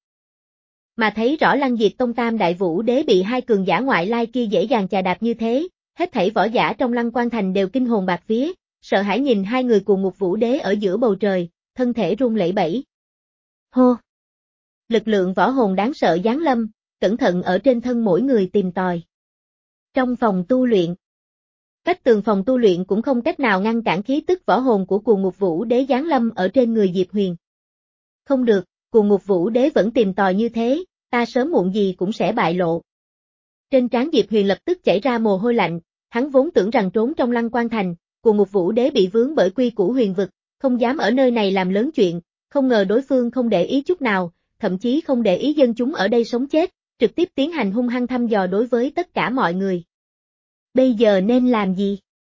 Mà thấy rõ Lăng Diệt Tông tam đại vũ đế bị hai cường giả ngoại lai kia dễ dàng chà đạp như thế, hết thảy võ giả trong Lăng Quan Thành đều kinh hồn bạt vía, sợ hãi nhìn hai người Cuồng Ngục Vũ Đế ở giữa bầu trời, thân thể run lẩy bẩy. Hô! Lực lượng võ hồn đáng sợ giáng lâm, cẩn thận ở trên thân mỗi người tìm tòi. Trong phòng tu luyện, cách tường phòng tu luyện cũng không cách nào ngăn cản khí tức võ hồn của Cuồng Ngục Vũ Đế giáng lâm ở trên người Diệp Huyền. Không được, Cuồng Ngục Vũ Đế vẫn tìm tòi như thế, ta sớm muộn gì cũng sẽ bại lộ. Trên trán Diệp Huyền lập tức chảy ra mồ hôi lạnh, hắn vốn tưởng rằng trốn trong Lăng Quan Thành, Cuồng Ngục Vũ Đế bị vướng bởi quy củ huyền vực, không dám ở nơi này làm lớn chuyện, không ngờ đối phương không để ý chút nào, thậm chí không để ý dân chúng ở đây sống chết, trực tiếp tiến hành hung hăng thăm dò đối với tất cả mọi người. Bây giờ nên làm gì?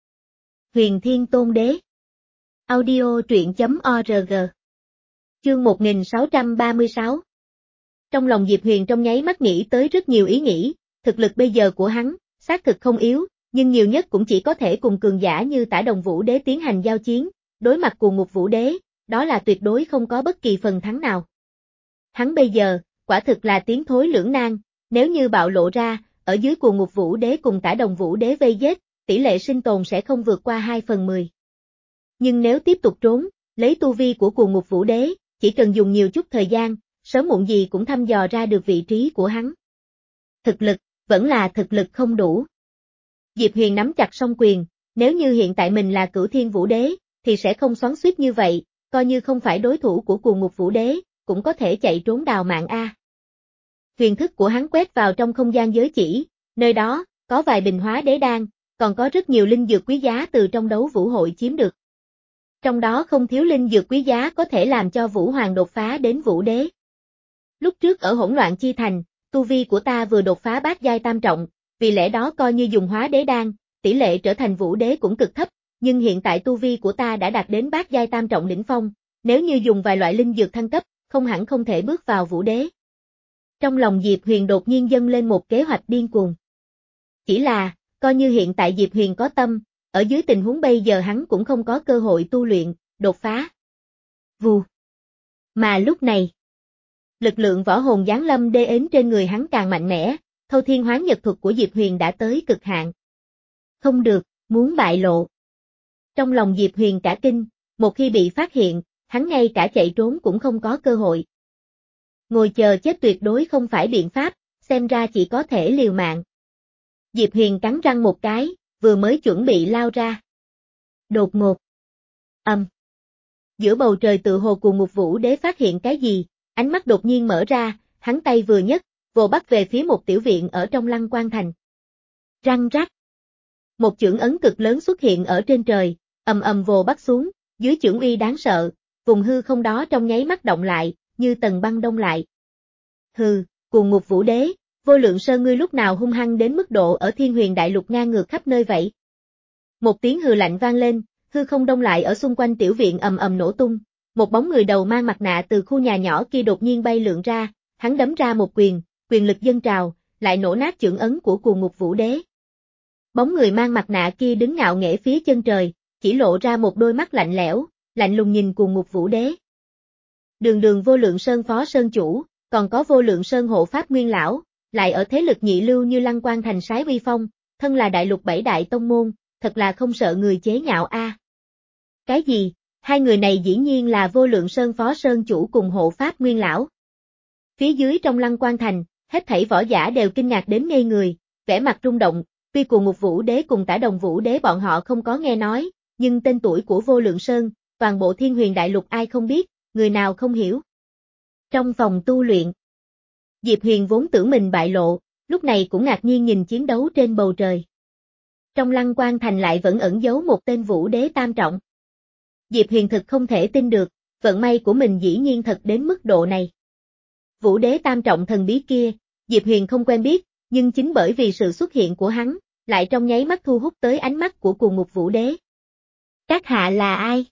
Huyền Thiên Tôn Đế. Audio truyện chấm org. Chương một nghìn sáu trăm ba mươi sáu. Trong lòng Diệp Huyền trong nháy mắt nghĩ tới rất nhiều ý nghĩ, thực lực bây giờ của hắn, xác thực không yếu, nhưng nhiều nhất cũng chỉ có thể cùng cường giả như Tả Đồng Vũ Đế tiến hành giao chiến, đối mặt Cuồng Ngục Vũ Đế, đó là tuyệt đối không có bất kỳ phần thắng nào. Hắn bây giờ, quả thực là tiến thối lưỡng nan, nếu như bạo lộ ra, ở dưới Cuồng Ngục Vũ Đế cùng Tả Đồng Vũ Đế vây giết, tỷ lệ sinh tồn sẽ không vượt qua hai phần mười. Nhưng nếu tiếp tục trốn, lấy tu vi của Cuồng Ngục Vũ Đế, chỉ cần dùng nhiều chút thời gian, sớm muộn gì cũng thăm dò ra được vị trí của hắn. Thực lực, vẫn là thực lực không đủ. Diệp Huyền nắm chặt song quyền, nếu như hiện tại mình là Cửu Thiên Vũ Đế, thì sẽ không xoắn xuýt như vậy, coi như không phải đối thủ của Cuồng Ngục Vũ Đế, cũng có thể chạy trốn đào mạng a. Huyền thức của hắn quét vào trong không gian giới chỉ, nơi đó, có vài bình hóa đế đan, còn có rất nhiều linh dược quý giá từ trong đấu vũ hội chiếm được. Trong đó không thiếu linh dược quý giá có thể làm cho Vũ Hoàng đột phá đến Vũ Đế. Lúc trước ở hỗn loạn chi thành, tu vi của ta vừa đột phá bát giai tam trọng, vì lẽ đó coi như dùng hóa đế đan, tỷ lệ trở thành Vũ Đế cũng cực thấp, nhưng hiện tại tu vi của ta đã đạt đến bát giai tam trọng đỉnh phong, nếu như dùng vài loại linh dược thăng cấp, không hẳn không thể bước vào Vũ Đế. Trong lòng Diệp Huyền đột nhiên dâng lên một kế hoạch điên cuồng. Chỉ là, coi như hiện tại Diệp Huyền có tâm, ở dưới tình huống bây giờ hắn cũng không có cơ hội tu luyện, đột phá. Vù. Mà lúc này, lực lượng võ hồn giáng lâm đê ến trên người hắn càng mạnh mẽ, Thâu Thiên Hoán Nhật thuật của Diệp Huyền đã tới cực hạn. Không được, muốn bại lộ. Trong lòng Diệp Huyền cả kinh, một khi bị phát hiện, hắn ngay cả chạy trốn cũng không có cơ hội. Ngồi chờ chết tuyệt đối không phải biện pháp, xem ra chỉ có thể liều mạng. Diệp Huyền cắn răng một cái, vừa mới chuẩn bị lao ra. Đột ngột. Ầm. Giữa bầu trời tự hồ Cuồng Ngục Vũ Đế phát hiện cái gì, ánh mắt đột nhiên mở ra, hắn tay vừa nhấc, vồ bắt về phía một tiểu viện ở trong Lăng Quan Thành. Răng rắc. Một chưởng ấn cực lớn xuất hiện ở trên trời, ầm ầm vồ bắt xuống, dưới chưởng uy đáng sợ, vùng hư không đó trong nháy mắt động lại, như tầng băng đông lại. Hừ, Cuồng Ngục Vũ Đế, Vô Lượng Sơn ngươi lúc nào hung hăng đến mức độ ở Thiên Huyền Đại Lục ngang ngược khắp nơi vậy? Một tiếng hừ lạnh vang lên, hư không đông lại ở xung quanh tiểu viện ầm ầm nổ tung, một bóng người đầu mang mặt nạ từ khu nhà nhỏ kia đột nhiên bay lượn ra, hắn đấm ra một quyền, quyền lực dâng trào, lại nổ nát chưởng ấn của Cuồng Ngục Vũ Đế. Bóng người mang mặt nạ kia đứng ngạo nghễ phía chân trời, chỉ lộ ra một đôi mắt lạnh lẽo, lạnh lùng nhìn Cuồng Ngục Vũ Đế. Đường đường Vô Lượng Sơn phó sơn chủ, còn có Vô Lượng Sơn hộ pháp nguyên lão, lại ở thế lực nhị lưu như Lăng Quan Thành sái uy phong, thân là đại lục bảy đại tông môn, thật là không sợ người chế nhạo a. À. Cái gì? Hai người này dĩ nhiên là Vô Lượng Sơn phó sơn chủ cùng hộ pháp nguyên lão. Phía dưới trong Lăng Quan Thành, hết thảy võ giả đều kinh ngạc đến ngây người, vẻ mặt rung động, tuy Cuồng Ngục Vũ Đế cùng Tả Đồng Vũ Đế bọn họ không có nghe nói, nhưng tên tuổi của Vô Lượng Sơn, toàn bộ Thiên Huyền Đại Lục ai không biết, người nào không hiểu. Trong phòng tu luyện, Diệp Huyền vốn tưởng mình bại lộ, lúc này cũng ngạc nhiên nhìn chiến đấu trên bầu trời. Trong Lăng Quan Thành lại vẫn ẩn giấu một tên Vũ Đế tam trọng. Diệp Huyền thực không thể tin được, vận may của mình dĩ nhiên thật đến mức độ này. Vũ Đế tam trọng thần bí kia, Diệp Huyền không quen biết, nhưng chính bởi vì sự xuất hiện của hắn, lại trong nháy mắt thu hút tới ánh mắt của Cuồng Ngục Vũ Đế. Các hạ là ai?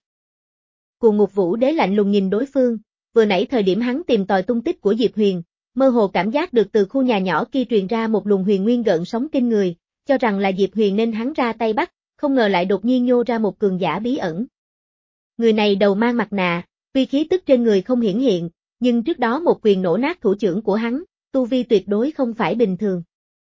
Cuồng Ngục Vũ Đế lạnh lùng nhìn đối phương, vừa nãy thời điểm hắn tìm tòi tung tích của Diệp Huyền, mơ hồ cảm giác được từ khu nhà nhỏ kia truyền ra một luồng huyền nguyên gợn sóng kinh người, cho rằng là Diệp Huyền nên hắn ra tay bắt, không ngờ lại đột nhiên nhô ra một cường giả bí ẩn. Người này đầu mang mặt nạ, tuy khí tức trên người không hiển hiện, nhưng trước đó một quyền nổ nát thủ trưởng của hắn, tu vi tuyệt đối không phải bình thường.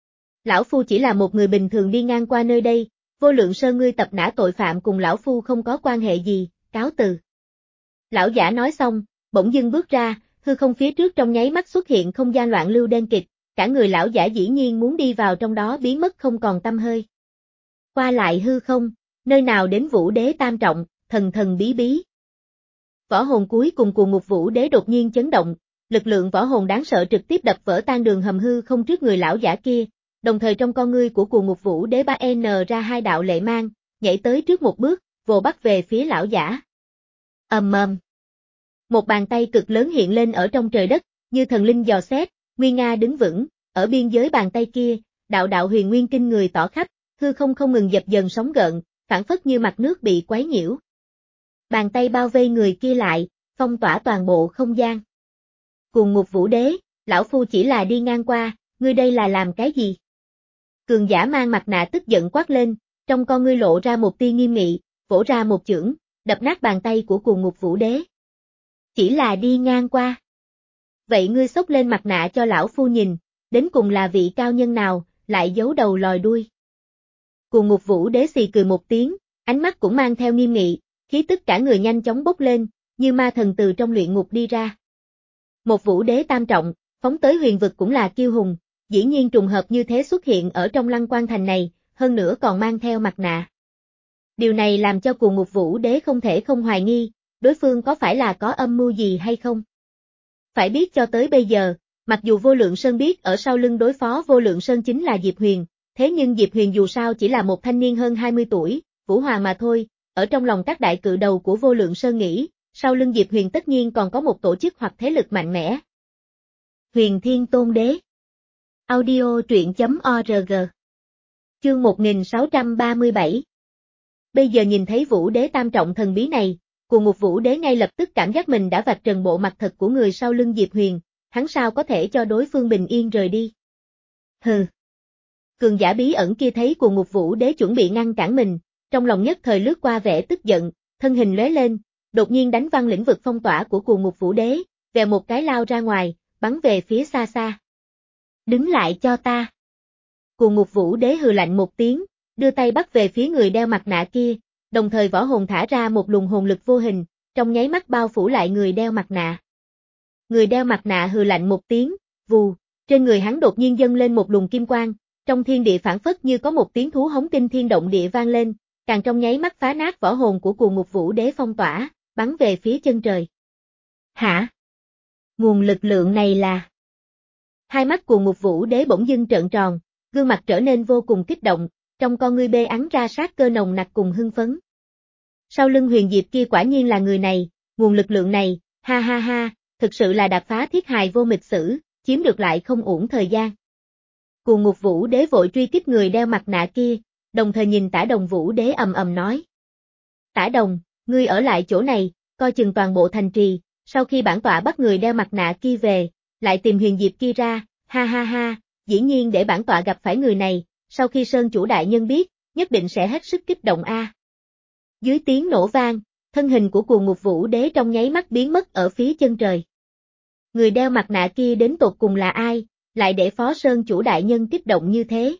Lão Phu chỉ là một người bình thường đi ngang qua nơi đây, Vô Lượng Sơn ngươi tập nã tội phạm cùng Lão Phu không có quan hệ gì, cáo từ. Lão giả nói xong, bỗng dưng bước ra, hư không phía trước trong nháy mắt xuất hiện không gian loạn lưu đen kịt, cả người lão giả dĩ nhiên muốn đi vào trong đó biến mất không còn tăm hơi. Qua lại hư không, nơi nào đến Vũ Đế tam trọng, thần thần bí bí. Võ hồn cuối cùng Cuồng Ngục Vũ Đế đột nhiên chấn động, lực lượng võ hồn đáng sợ trực tiếp đập vỡ tan đường hầm hư không trước người lão giả kia, đồng thời trong con ngươi của Cuồng Ngục Vũ Đế ba n ra hai đạo lệ mang, nhảy tới trước một bước, vồ bắt về phía lão giả. Ầm ầm. Một bàn tay cực lớn hiện lên ở trong trời đất, như thần linh dò xét, nguy nga đứng vững, ở biên giới bàn tay kia, đạo đạo huyền nguyên kinh người tỏ khắp, hư không không ngừng dập dần sóng gợn, phản phất như mặt nước bị quấy nhiễu. Bàn tay bao vây người kia lại, phong tỏa toàn bộ không gian. Cuồng Ngục Vũ Đế, lão phu chỉ là đi ngang qua, ngươi đây là làm cái gì? Cường giả mang mặt nạ tức giận quát lên, trong con ngươi lộ ra một tia nghiêm nghị, vỗ ra một chưởng, đập nát bàn tay của Cuồng Ngục Vũ Đế. Chỉ là đi ngang qua. Vậy ngươi xốc lên mặt nạ cho lão phu nhìn, đến cùng là vị cao nhân nào, lại giấu đầu lòi đuôi. Cuồng Ngục Vũ Đế xì cười một tiếng, ánh mắt cũng mang theo nghiêm nghị, khí tức cả người nhanh chóng bốc lên, như ma thần từ trong luyện ngục đi ra. Một Vũ Đế tam trọng, phóng tới huyền vực cũng là kiêu hùng, dĩ nhiên trùng hợp như thế xuất hiện ở trong Lăng Quan thành này, hơn nữa còn mang theo mặt nạ. Điều này làm cho Cuồng Ngục Vũ Đế không thể không hoài nghi, đối phương có phải là có âm mưu gì hay không? Phải biết cho tới bây giờ, mặc dù Vô Lượng Sơn biết ở sau lưng đối phó Vô Lượng Sơn chính là Diệp Huyền, thế nhưng Diệp Huyền dù sao chỉ là một thanh niên hơn hai mươi tuổi, Vũ Hòa mà thôi, ở trong lòng các đại cự đầu của Vô Lượng Sơn nghĩ, sau lưng Diệp Huyền tất nhiên còn có một tổ chức hoặc thế lực mạnh mẽ. Huyền Thiên Tôn Đế. Audio truyện chấm org. Chương một nghìn sáu trăm ba mươi bảy. Bây giờ nhìn thấy Vũ Đế tam trọng thần bí này, Cuồng Ngục Vũ Đế ngay lập tức cảm giác mình đã vạch trần bộ mặt thật của người sau lưng Diệp Huyền, hắn sao có thể cho đối phương bình yên rời đi. Hừ. Cường giả bí ẩn kia thấy Cuồng Ngục Vũ Đế chuẩn bị ngăn cản mình, trong lòng nhất thời lướt qua vẻ tức giận, thân hình lóe lên, đột nhiên đánh văng lĩnh vực phong tỏa của Cuồng Ngục Vũ Đế, vèo một cái lao ra ngoài, bắn về phía xa xa. Đứng lại cho ta. Cuồng Ngục Vũ Đế hừ lạnh một tiếng, đưa tay bắt về phía người đeo mặt nạ kia, đồng thời võ hồn thả ra một luồng hồn lực vô hình, trong nháy mắt bao phủ lại người đeo mặt nạ. Người đeo mặt nạ hừ lạnh một tiếng, vù, trên người hắn đột nhiên dâng lên một luồng kim quang, trong thiên địa phản phất như có một tiếng thú hống kinh thiên động địa vang lên, càng trong nháy mắt phá nát võ hồn của Cuồng Ngục Vũ Đế phong tỏa, bắn về phía chân trời. Hả? Nguồn lực lượng này là... Hai mắt Cuồng Ngục Vũ Đế bỗng dưng trợn tròn, gương mặt trở nên vô cùng kích động, trong con ngươi bê ắn ra sát cơ nồng nặc cùng hưng phấn. Sau lưng Huyền Diệp kia quả nhiên là người này, nguồn lực lượng này, ha ha ha, thực sự là đạp phá thiết hài vô mịch sử, chiếm được lại không uổng thời gian. Cuồng Ngục Vũ Đế vội truy kích người đeo mặt nạ kia, đồng thời nhìn Tả Đồng Vũ Đế ầm ầm nói. Tả Đồng, ngươi ở lại chỗ này, coi chừng toàn bộ thành trì, sau khi bản tọa bắt người đeo mặt nạ kia về, lại tìm Huyền Diệp kia ra, ha ha ha, dĩ nhiên để bản tọa gặp phải người này, sau khi Sơn Chủ đại nhân biết, nhất định sẽ hết sức kích động a. À. Dưới tiếng nổ vang, thân hình của Cuồng Ngục Vũ Đế trong nháy mắt biến mất ở phía chân trời. Người đeo mặt nạ kia đến tột cùng là ai, lại để Phó Sơn Chủ đại nhân kích động như thế?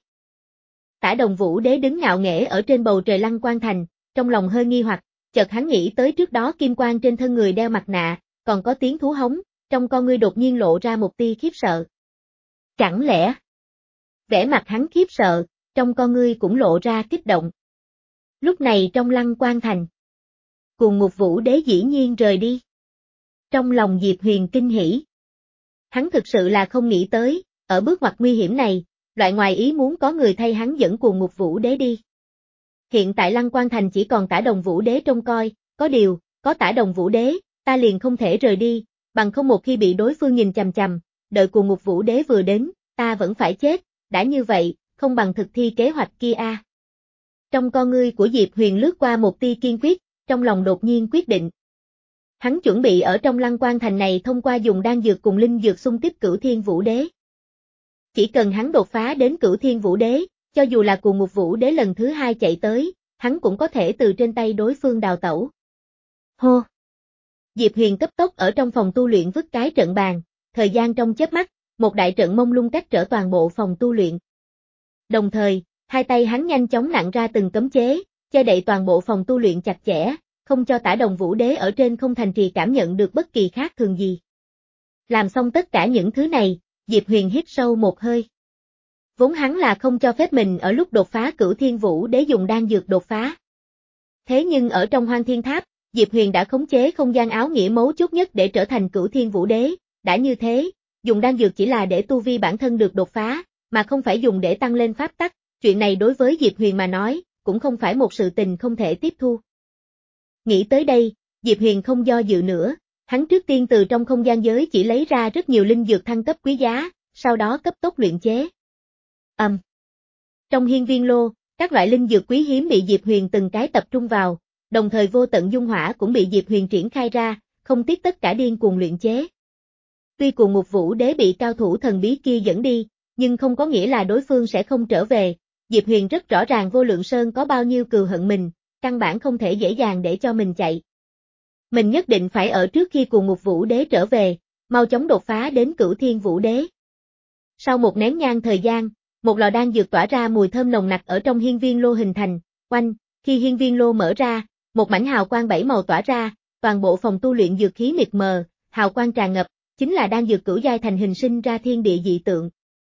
Tả Đồng Vũ Đế đứng ngạo nghễ ở trên bầu trời Lăng Quan thành, trong lòng hơi nghi hoặc, chợt hắn nghĩ tới trước đó kim quang trên thân người đeo mặt nạ, còn có tiếng thú hống, trong con ngươi đột nhiên lộ ra một tia khiếp sợ. Chẳng lẽ? Vẻ mặt hắn khiếp sợ, trong con ngươi cũng lộ ra kích động. Lúc này trong Lăng Quan thành, Cuồng Ngục Vũ Đế dĩ nhiên rời đi. Trong lòng Diệp Huyền kinh hỉ. Hắn thực sự là không nghĩ tới, ở bước ngoặt nguy hiểm này, loại ngoài ý muốn có người thay hắn dẫn Cuồng Ngục Vũ Đế đi. Hiện tại Lăng Quan thành chỉ còn Tả Đồng Vũ Đế trông coi, có điều, có Tả Đồng Vũ Đế, ta liền không thể rời đi, bằng không một khi bị đối phương nhìn chằm chằm, đợi Cuồng Ngục Vũ Đế vừa đến, ta vẫn phải chết, đã như vậy, không bằng thực thi kế hoạch kia a. À. Trong con ngươi của Diệp Huyền lướt qua một tia kiên quyết, trong lòng đột nhiên quyết định. Hắn chuẩn bị ở trong Lăng Quan thành này thông qua dùng đan dược cùng linh dược xung tiếp Cửu Thiên Vũ Đế. Chỉ cần hắn đột phá đến Cửu Thiên Vũ Đế, cho dù là Cuồng Ngục Vũ Đế lần thứ hai chạy tới, hắn cũng có thể từ trên tay đối phương đào tẩu. Hô! Diệp Huyền cấp tốc ở trong phòng tu luyện vứt cái trận bàn, thời gian trong chớp mắt, một đại trận mông lung cách trở toàn bộ phòng tu luyện. Đồng thời, hai tay hắn nhanh chóng nặn ra từng cấm chế, che đậy toàn bộ phòng tu luyện chặt chẽ, không cho Tả Đồng Vũ Đế ở trên không thành trì cảm nhận được bất kỳ khác thường gì. Làm xong tất cả những thứ này, Diệp Huyền hít sâu một hơi. Vốn hắn là không cho phép mình ở lúc đột phá Cửu Thiên Vũ Đế dùng đan dược đột phá. Thế nhưng ở trong Hoang Thiên Tháp, Diệp Huyền đã khống chế không gian áo nghĩa mấu chốt nhất để trở thành Cửu Thiên Vũ Đế, đã như thế, dùng đan dược chỉ là để tu vi bản thân được đột phá, mà không phải dùng để tăng lên pháp tắc, chuyện này đối với Diệp Huyền mà nói, cũng không phải một sự tình không thể tiếp thu. Nghĩ tới đây, Diệp Huyền không do dự nữa, hắn trước tiên từ trong không gian giới chỉ lấy ra rất nhiều linh dược thăng cấp quý giá, sau đó cấp tốc luyện chế. Ầm. Um. Trong hiên viên lô, các loại linh dược quý hiếm bị Diệp Huyền từng cái tập trung vào, đồng thời vô tận dung hỏa cũng bị Diệp Huyền triển khai ra, không tiếc tất cả điên cuồng luyện chế. Tuy Cuồng Ngục Vũ Đế bị cao thủ thần bí kia dẫn đi, nhưng không có nghĩa là đối phương sẽ không trở về, Diệp Huyền rất rõ ràng Vô Lượng Sơn có bao nhiêu cừu hận mình, căn bản không thể dễ dàng để cho mình chạy. Mình nhất định phải ở trước khi Cuồng Ngục Vũ Đế trở về, mau chóng đột phá đến Cửu Thiên Vũ Đế. Sau một nén nhang thời gian, một lò đan dược tỏa ra mùi thơm nồng nặc ở trong hiên viên lô hình thành, oanh, khi hiên viên lô mở ra, một mảnh hào quang bảy màu tỏa ra, toàn bộ phòng tu luyện dược khí mịt mờ, hào quang tràn ngập, chính là đan dược cửu giai thành hình sinh ra thiên địa dị tượng.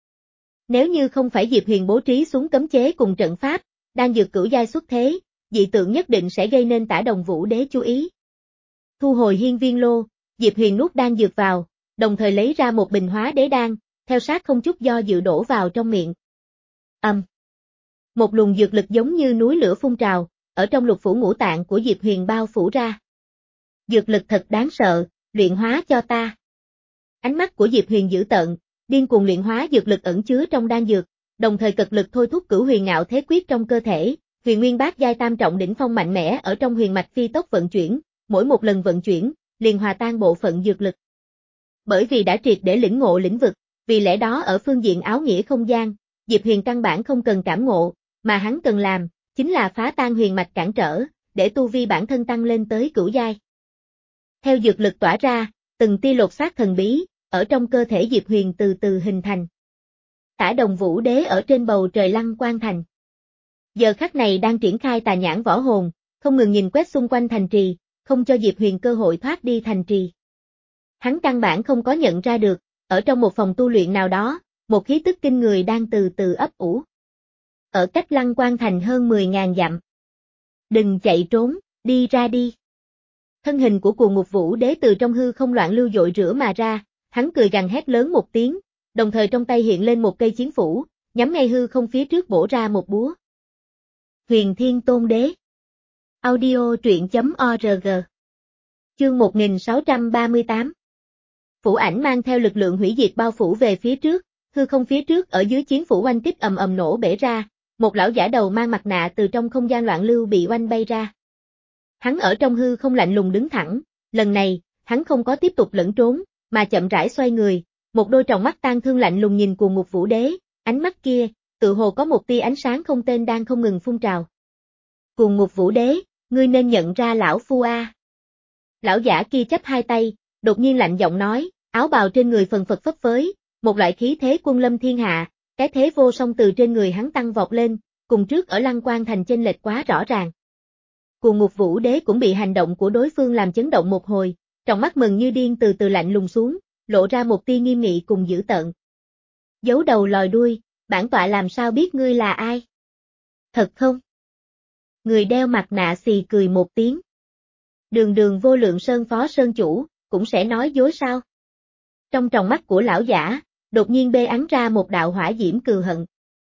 Nếu như không phải Diệp Huyền bố trí xuống cấm chế cùng trận pháp, đan dược cửu giai xuất thế, dị tượng nhất định sẽ gây nên Tả Đồng Vũ Đế chú ý. Thu hồi hiên viên lô, Diệp Huyền nuốt đan dược vào, đồng thời lấy ra một bình hóa đế đan, theo sát không chút do dự đổ vào trong miệng. Ầm. Um. Một luồng dược lực giống như núi lửa phun trào, ở trong lục phủ ngũ tạng của Diệp Huyền bao phủ ra. Dược lực thật đáng sợ, luyện hóa cho ta. Ánh mắt của Diệp Huyền dữ tợn, điên cuồng luyện hóa dược lực ẩn chứa trong đan dược, đồng thời cực lực thôi thúc Cửu Huyền Ngạo Thế Quyết trong cơ thể, Huyền Nguyên Bát giai tam trọng đỉnh phong mạnh mẽ ở trong huyền mạch phi tốc vận chuyển, mỗi một lần vận chuyển, liền hòa tan bộ phận dược lực. Bởi vì đã triệt để lĩnh ngộ lĩnh vực, vì lẽ đó ở phương diện áo nghĩa không gian, Diệp Huyền căn bản không cần cảm ngộ, mà hắn cần làm, chính là phá tan huyền mạch cản trở, để tu vi bản thân tăng lên tới cửu giai. Theo dược lực tỏa ra, từng tia lột xác thần bí, ở trong cơ thể Diệp Huyền từ từ hình thành. Tả Đồng Vũ Đế ở trên bầu trời Lăng Quan Thành. Giờ khắc này đang triển khai tà nhãn võ hồn, không ngừng nhìn quét xung quanh thành trì, không cho Diệp Huyền cơ hội thoát đi thành trì. Hắn căn bản không có nhận ra được, ở trong một phòng tu luyện nào đó, một khí tức kinh người đang từ từ ấp ủ. Ở cách Lăng Quan Thành hơn mười ngàn dặm. Đừng chạy trốn, đi ra đi. Thân hình của Cuồng Ngục Vũ Đế từ trong hư không loạn lưu dội rửa mà ra, hắn cười gằn hét lớn một tiếng, đồng thời trong tay hiện lên một cây chiến phủ, nhắm ngay hư không phía trước bổ ra một búa. Huyền Thiên Tôn Đế. Audio truyện chấm org. Chương một nghìn sáu trăm ba mươi tám. Phủ ảnh mang theo lực lượng hủy diệt bao phủ về phía trước, hư không phía trước ở dưới chiến phủ oanh kích ầm ầm nổ bể ra, một lão giả đầu mang mặt nạ từ trong không gian loạn lưu bị oanh bay ra. Hắn ở trong hư không lạnh lùng đứng thẳng, lần này, hắn không có tiếp tục lẫn trốn, mà chậm rãi xoay người, một đôi tròng mắt tang thương lạnh lùng nhìn Cuồng Ngục Vũ Đế, ánh mắt kia, tự hồ có một tia ánh sáng không tên đang không ngừng phun trào. Cuồng Ngục Vũ Đế, ngươi nên nhận ra lão phu a. Lão giả kia chắp hai tay, đột nhiên lạnh giọng nói, áo bào trên người phần phật phấp phới, một loại khí thế quân lâm thiên hạ, cái thế vô song từ trên người hắn tăng vọt lên, cùng trước ở Lăng Quan Thành chênh lệch quá rõ ràng. Cuồng Ngục Vũ Đế cũng bị hành động của đối phương làm chấn động một hồi, trong mắt mừng như điên từ từ lạnh lùng xuống, lộ ra một tia nghiêm nghị cùng dữ tợn. Giấu đầu lòi đuôi, bản tọa làm sao biết ngươi là ai? Thật không? Người đeo mặt nạ xì cười một tiếng. Đường đường Vô Lượng Sơn phó sơn chủ, cũng sẽ nói dối sao? Trong tròng mắt của lão giả, đột nhiên bê ắn ra một đạo hỏa diễm cừu hận.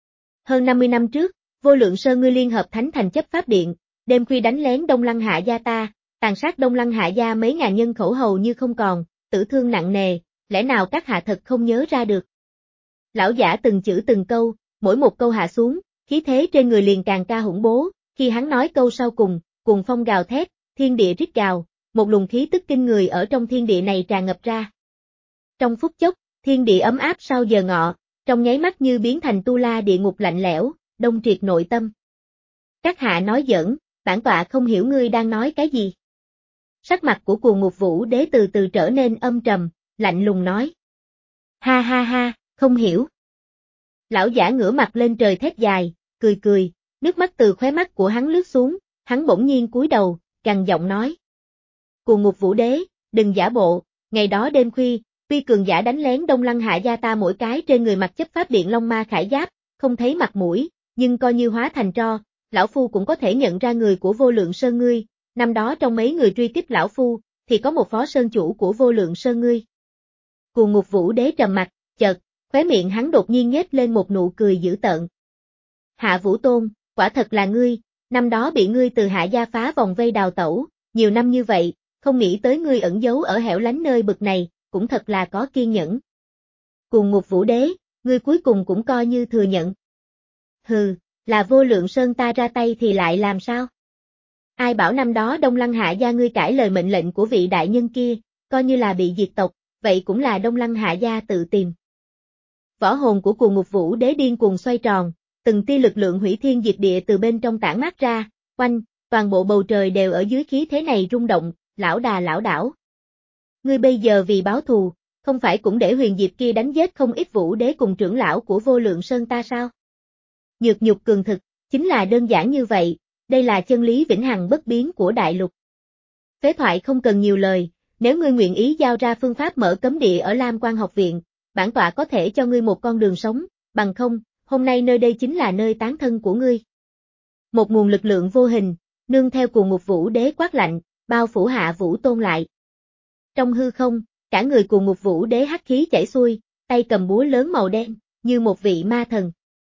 Hơn năm mươi năm trước, Vô Lượng Sơn ngươi liên hợp Thánh Thành chấp pháp điện, đêm khuya đánh lén Đông Lăng Hạ gia ta, tàn sát Đông Lăng Hạ gia mấy ngàn nhân khẩu hầu như không còn, tử thương nặng nề, lẽ nào các hạ thật không nhớ ra được? Lão giả từng chữ từng câu, mỗi một câu hạ xuống, khí thế trên người liền càng ca hủng bố, khi hắn nói câu sau cùng, cuồng phong gào thét, thiên địa rít gào, một luồng khí tức kinh người ở trong thiên địa này tràn ngập ra. Trong phút chốc, thiên địa ấm áp sau giờ ngọ, trong nháy mắt như biến thành tu la địa ngục lạnh lẽo, đông triệt nội tâm. Các hạ nói giỡn, bản tọa không hiểu ngươi đang nói cái gì. Sắc mặt của Cuồng Ngục Vũ Đế từ từ trở nên âm trầm, lạnh lùng nói. Ha ha ha, không hiểu. Lão giả ngửa mặt lên trời thét dài, cười cười, nước mắt từ khóe mắt của hắn lướt xuống, hắn bỗng nhiên cúi đầu, gằn giọng nói. Cuồng Ngục Vũ Đế, đừng giả bộ, ngày đó đêm khuya, Tuy cường giả đánh lén Đông Lăng Hạ gia ta mỗi cái trên người mặc chấp pháp điện long ma khải giáp, không thấy mặt mũi, nhưng coi như hóa thành tro, lão phu cũng có thể nhận ra người của Vô Lượng Sơn ngươi, năm đó trong mấy người truy kích lão phu, thì có một phó sơn chủ của Vô Lượng Sơn ngươi. Cuồng Ngục Vũ Đế trầm mặt, chợt, khóe miệng hắn đột nhiên nhếch lên một nụ cười dữ tợn. Hạ Vũ Tôn, quả thật là ngươi, năm đó bị ngươi từ Hạ gia phá vòng vây đào tẩu, nhiều năm như vậy, không nghĩ tới ngươi ẩn giấu ở hẻo lánh nơi bực này, cũng thật là có kiên nhẫn. Cuồng Ngục Vũ Đế, ngươi cuối cùng cũng coi như thừa nhận. Hừ, là Vô Lượng Sơn ta ra tay thì lại làm sao? Ai bảo năm đó Đông Lăng Hạ gia ngươi cãi lời mệnh lệnh của vị đại nhân kia, coi như là bị diệt tộc, vậy cũng là Đông Lăng Hạ gia tự tìm. Võ hồn của Cuồng Ngục Vũ Đế điên cuồng xoay tròn, từng tia lực lượng hủy thiên diệt địa từ bên trong tản mát ra, quanh, toàn bộ bầu trời đều ở dưới khí thế này rung động, lão đà lão đảo. Ngươi bây giờ vì báo thù, không phải cũng để Huyền Diệp kia đánh giết không ít Vũ Đế cùng trưởng lão của Vô Lượng Sơn ta sao? Nhược nhục cường thực, chính là đơn giản như vậy, đây là chân lý vĩnh hằng bất biến của đại lục. Phế thoại không cần nhiều lời, nếu ngươi nguyện ý giao ra phương pháp mở cấm địa ở Lam Quan học viện, bản tọa có thể cho ngươi một con đường sống, bằng không, hôm nay nơi đây chính là nơi tán thân của ngươi. Một nguồn lực lượng vô hình, nương theo Cuồng Ngục Vũ Đế quát lạnh, bao phủ Hạ Vũ Tôn lại. Trong hư không, cả người Cuồng Ngục Vũ Đế hắc khí chảy xuôi, tay cầm búa lớn màu đen, như một vị ma thần.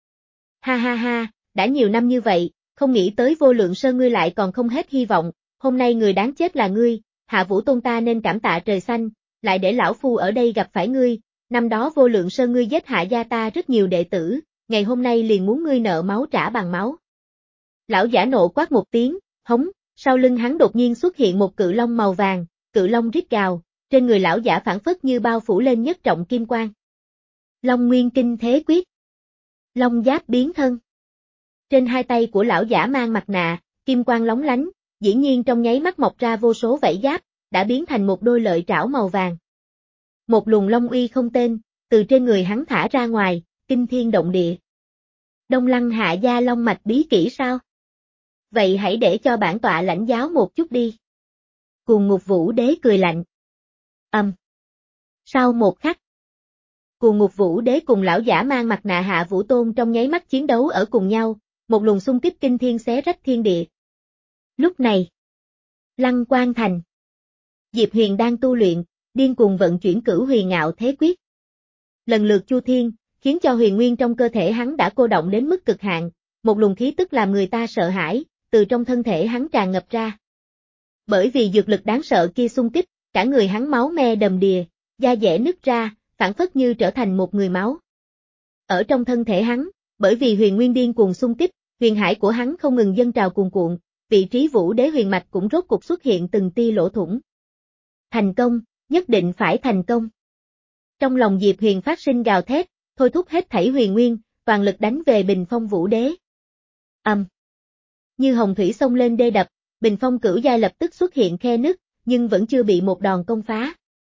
Ha ha ha, đã nhiều năm như vậy, không nghĩ tới Vô Lượng Sơn ngươi lại còn không hết hy vọng, hôm nay người đáng chết là ngươi, Hạ Vũ Tôn ta nên cảm tạ trời xanh, lại để lão phu ở đây gặp phải ngươi, năm đó Vô Lượng Sơn ngươi giết Hạ gia ta rất nhiều đệ tử, ngày hôm nay liền muốn ngươi nợ máu trả bằng máu. Lão giả nộ quát một tiếng, hống, sau lưng hắn đột nhiên xuất hiện một cự long màu vàng, cự long rít gào, trên người lão giả phản phất như bao phủ lên nhất trọng kim quang. Long Nguyên Kinh Thế Quyết. Long giáp biến thân. Trên hai tay của lão giả mang mặt nạ, kim quang lóng lánh, dĩ nhiên trong nháy mắt mọc ra vô số vảy giáp, đã biến thành một đôi lợi trảo màu vàng. Một luồng long uy không tên, từ trên người hắn thả ra ngoài, kinh thiên động địa. Đông Lăng Hạ gia long mạch bí kỹ sao? Vậy hãy để cho bản tọa lãnh giáo một chút đi. Cuồng Ngục Vũ Đế cười lạnh. Ầm. Um. Sau một khắc, Cuồng Ngục Vũ Đế cùng lão giả mang mặt nạ Hạ Vũ Tôn trong nháy mắt chiến đấu ở cùng nhau, một luồng xung kích kinh thiên xé rách thiên địa. Lúc này, Lăng Quan Thành, Diệp Huyền đang tu luyện, điên cuồng vận chuyển Cửu Huyền Ngạo Thế Quyết. Lần lượt chu thiên, khiến cho huyền nguyên trong cơ thể hắn đã cô động đến mức cực hạn, một luồng khí tức làm người ta sợ hãi, từ trong thân thể hắn tràn ngập ra. Bởi vì dược lực đáng sợ kia xung kích, cả người hắn máu me đầm đìa, da dẻ nứt ra, phản phất như trở thành một người máu. Ở trong thân thể hắn, bởi vì huyền nguyên điên cuồng xung kích, huyền hải của hắn không ngừng dâng trào cuồn cuộn, vị trí Vũ Đế huyền mạch cũng rốt cục xuất hiện từng tia lỗ thủng. Thành công, nhất định phải thành công. Trong lòng Diệp Huyền phát sinh gào thét, thôi thúc hết thảy huyền nguyên, toàn lực đánh về bình phong Vũ Đế. Ầm. Um. Như hồng thủy xông lên đê đập, bình phong cửu giai lập tức xuất hiện khe nứt, nhưng vẫn chưa bị một đòn công phá.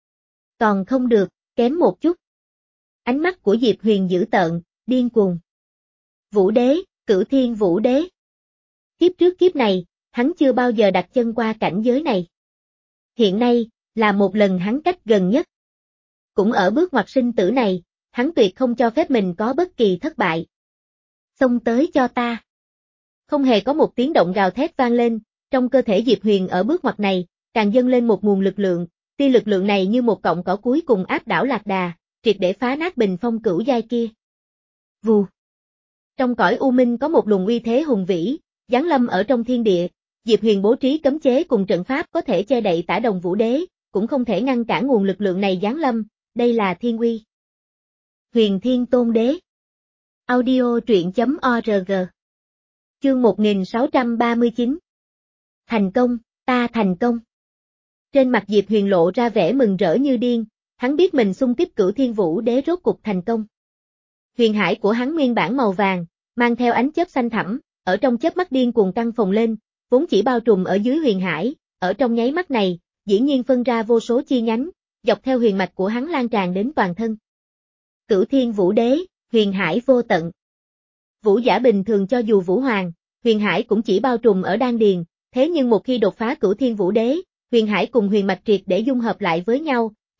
Còn không được, kém một chút. Ánh mắt của Diệp Huyền dữ tợn, điên cuồng. Vũ Đế, Cửu Thiên Vũ Đế. Kiếp trước kiếp này, hắn chưa bao giờ đặt chân qua cảnh giới này. Hiện nay, là một lần hắn cách gần nhất. Cũng ở bước ngoặt sinh tử này, hắn tuyệt không cho phép mình có bất kỳ thất bại. Xông tới cho ta. Không hề có một tiếng động gào thét vang lên, trong cơ thể Diệp Huyền ở bước ngoặt này, càng dâng lên một nguồn lực lượng, tia lực lượng này như một cọng cỏ cuối cùng áp đảo Lạc Đà, triệt để phá nát bình phong cửu giai kia. Vù. Trong cõi u minh có một luồng uy thế hùng vĩ, giáng lâm ở trong thiên địa, Diệp Huyền bố trí cấm chế cùng trận pháp có thể che đậy Tả Đồng Vũ Đế, cũng không thể ngăn cản nguồn lực lượng này giáng lâm, đây là thiên uy. Huyền Thiên Tôn Đế. Audio truyện chấm org. Chương một nghìn sáu trăm ba mươi chín. Thành công, ta thành công. Trên mặt Diệp Huyền lộ ra vẻ mừng rỡ như điên, hắn biết mình xung kích Cửu Thiên Vũ Đế rốt cục thành công. Huyền hải của hắn nguyên bản màu vàng, mang theo ánh chớp xanh thẳm, ở trong chớp mắt điên cuồng căng phồng lên, vốn chỉ bao trùm ở dưới huyền hải, ở trong nháy mắt này, dĩ nhiên phân ra vô số chi nhánh, dọc theo huyền mạch của hắn lan tràn đến toàn thân. Cửu Thiên Vũ Đế, huyền hải vô tận. Vũ giả bình thường cho dù vũ hoàng, huyền hải cũng chỉ bao trùm ở đan điền, thế nhưng một khi đột phá Cửu Thiên Vũ Đế, huyền hải cùng huyền mạch triệt để dung hợp lại với nhau,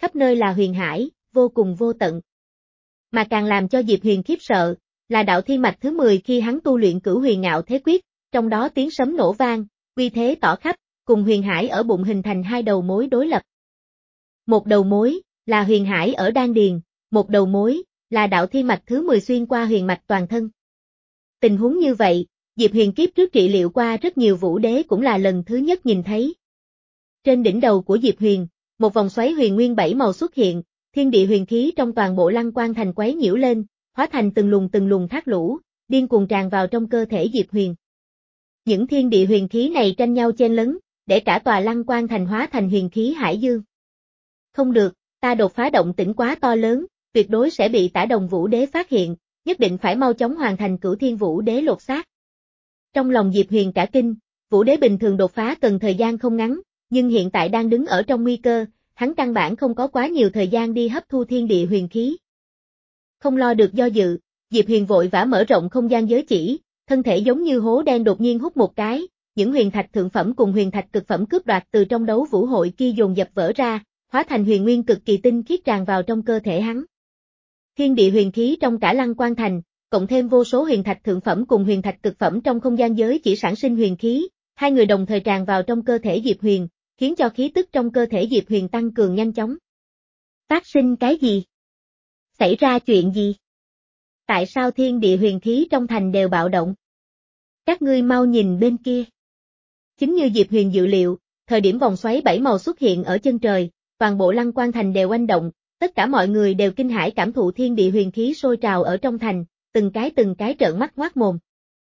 khắp nơi là huyền hải, vô cùng vô tận. Mà càng làm cho Diệp Huyền khiếp sợ, là đạo thiên mạch thứ mười khi hắn tu luyện Cửu Huyền Ngạo Thế Quyết, trong đó tiếng sấm nổ vang, uy thế tỏ khắp, cùng huyền hải ở bụng hình thành hai đầu mối đối lập. Một đầu mối, là huyền hải ở đan điền, một đầu mối, là đạo thiên mạch thứ mười xuyên qua huyền mạch toàn thân. Tình huống như vậy, Diệp Huyền kiếp trước trị liệu qua rất nhiều vũ đế cũng là lần thứ nhất nhìn thấy. Trên đỉnh đầu của Diệp Huyền, một vòng xoáy huyền nguyên bảy màu xuất hiện, thiên địa huyền khí trong toàn bộ Lăng Quan Thành quấy nhiễu lên, hóa thành từng luồng từng luồng thác lũ, điên cuồng tràn vào trong cơ thể Diệp Huyền. Những thiên địa huyền khí này tranh nhau chen lấn, để cả tòa Lăng Quan Thành hóa thành huyền khí hải dương. Không được, ta đột phá động tĩnh quá to lớn, tuyệt đối sẽ bị Tả Đồng Vũ Đế phát hiện, nhất định phải mau chóng hoàn thành Cửu Thiên Vũ Đế lột xác. Trong lòng Diệp Huyền cả kinh, Vũ Đế bình thường đột phá cần thời gian không ngắn, nhưng hiện tại đang đứng ở trong nguy cơ, hắn căn bản không có quá nhiều thời gian đi hấp thu thiên địa huyền khí. Không lo được do dự, Diệp Huyền vội vã mở rộng không gian giới chỉ, thân thể giống như hố đen đột nhiên hút một cái, những huyền thạch thượng phẩm cùng huyền thạch cực phẩm cướp đoạt từ trong đấu vũ hội kia dồn dập vỡ ra, hóa thành huyền nguyên cực kỳ tinh khiết tràn vào trong cơ thể hắn. Thiên địa huyền khí trong cả Lăng Quan Thành, cộng thêm vô số huyền thạch thượng phẩm cùng huyền thạch cực phẩm trong không gian giới chỉ sản sinh huyền khí, hai người đồng thời tràn vào trong cơ thể Diệp Huyền, khiến cho khí tức trong cơ thể Diệp Huyền tăng cường nhanh chóng. Phát sinh cái gì? Xảy ra chuyện gì? Tại sao thiên địa huyền khí trong thành đều bạo động? Các ngươi mau nhìn bên kia. Chính như Diệp Huyền dự liệu, thời điểm vòng xoáy bảy màu xuất hiện ở chân trời, toàn bộ Lăng Quan Thành đều oanh động, tất cả mọi người đều kinh hãi cảm thụ thiên địa huyền khí sôi trào ở trong thành, từng cái từng cái trợn mắt ngoác mồm.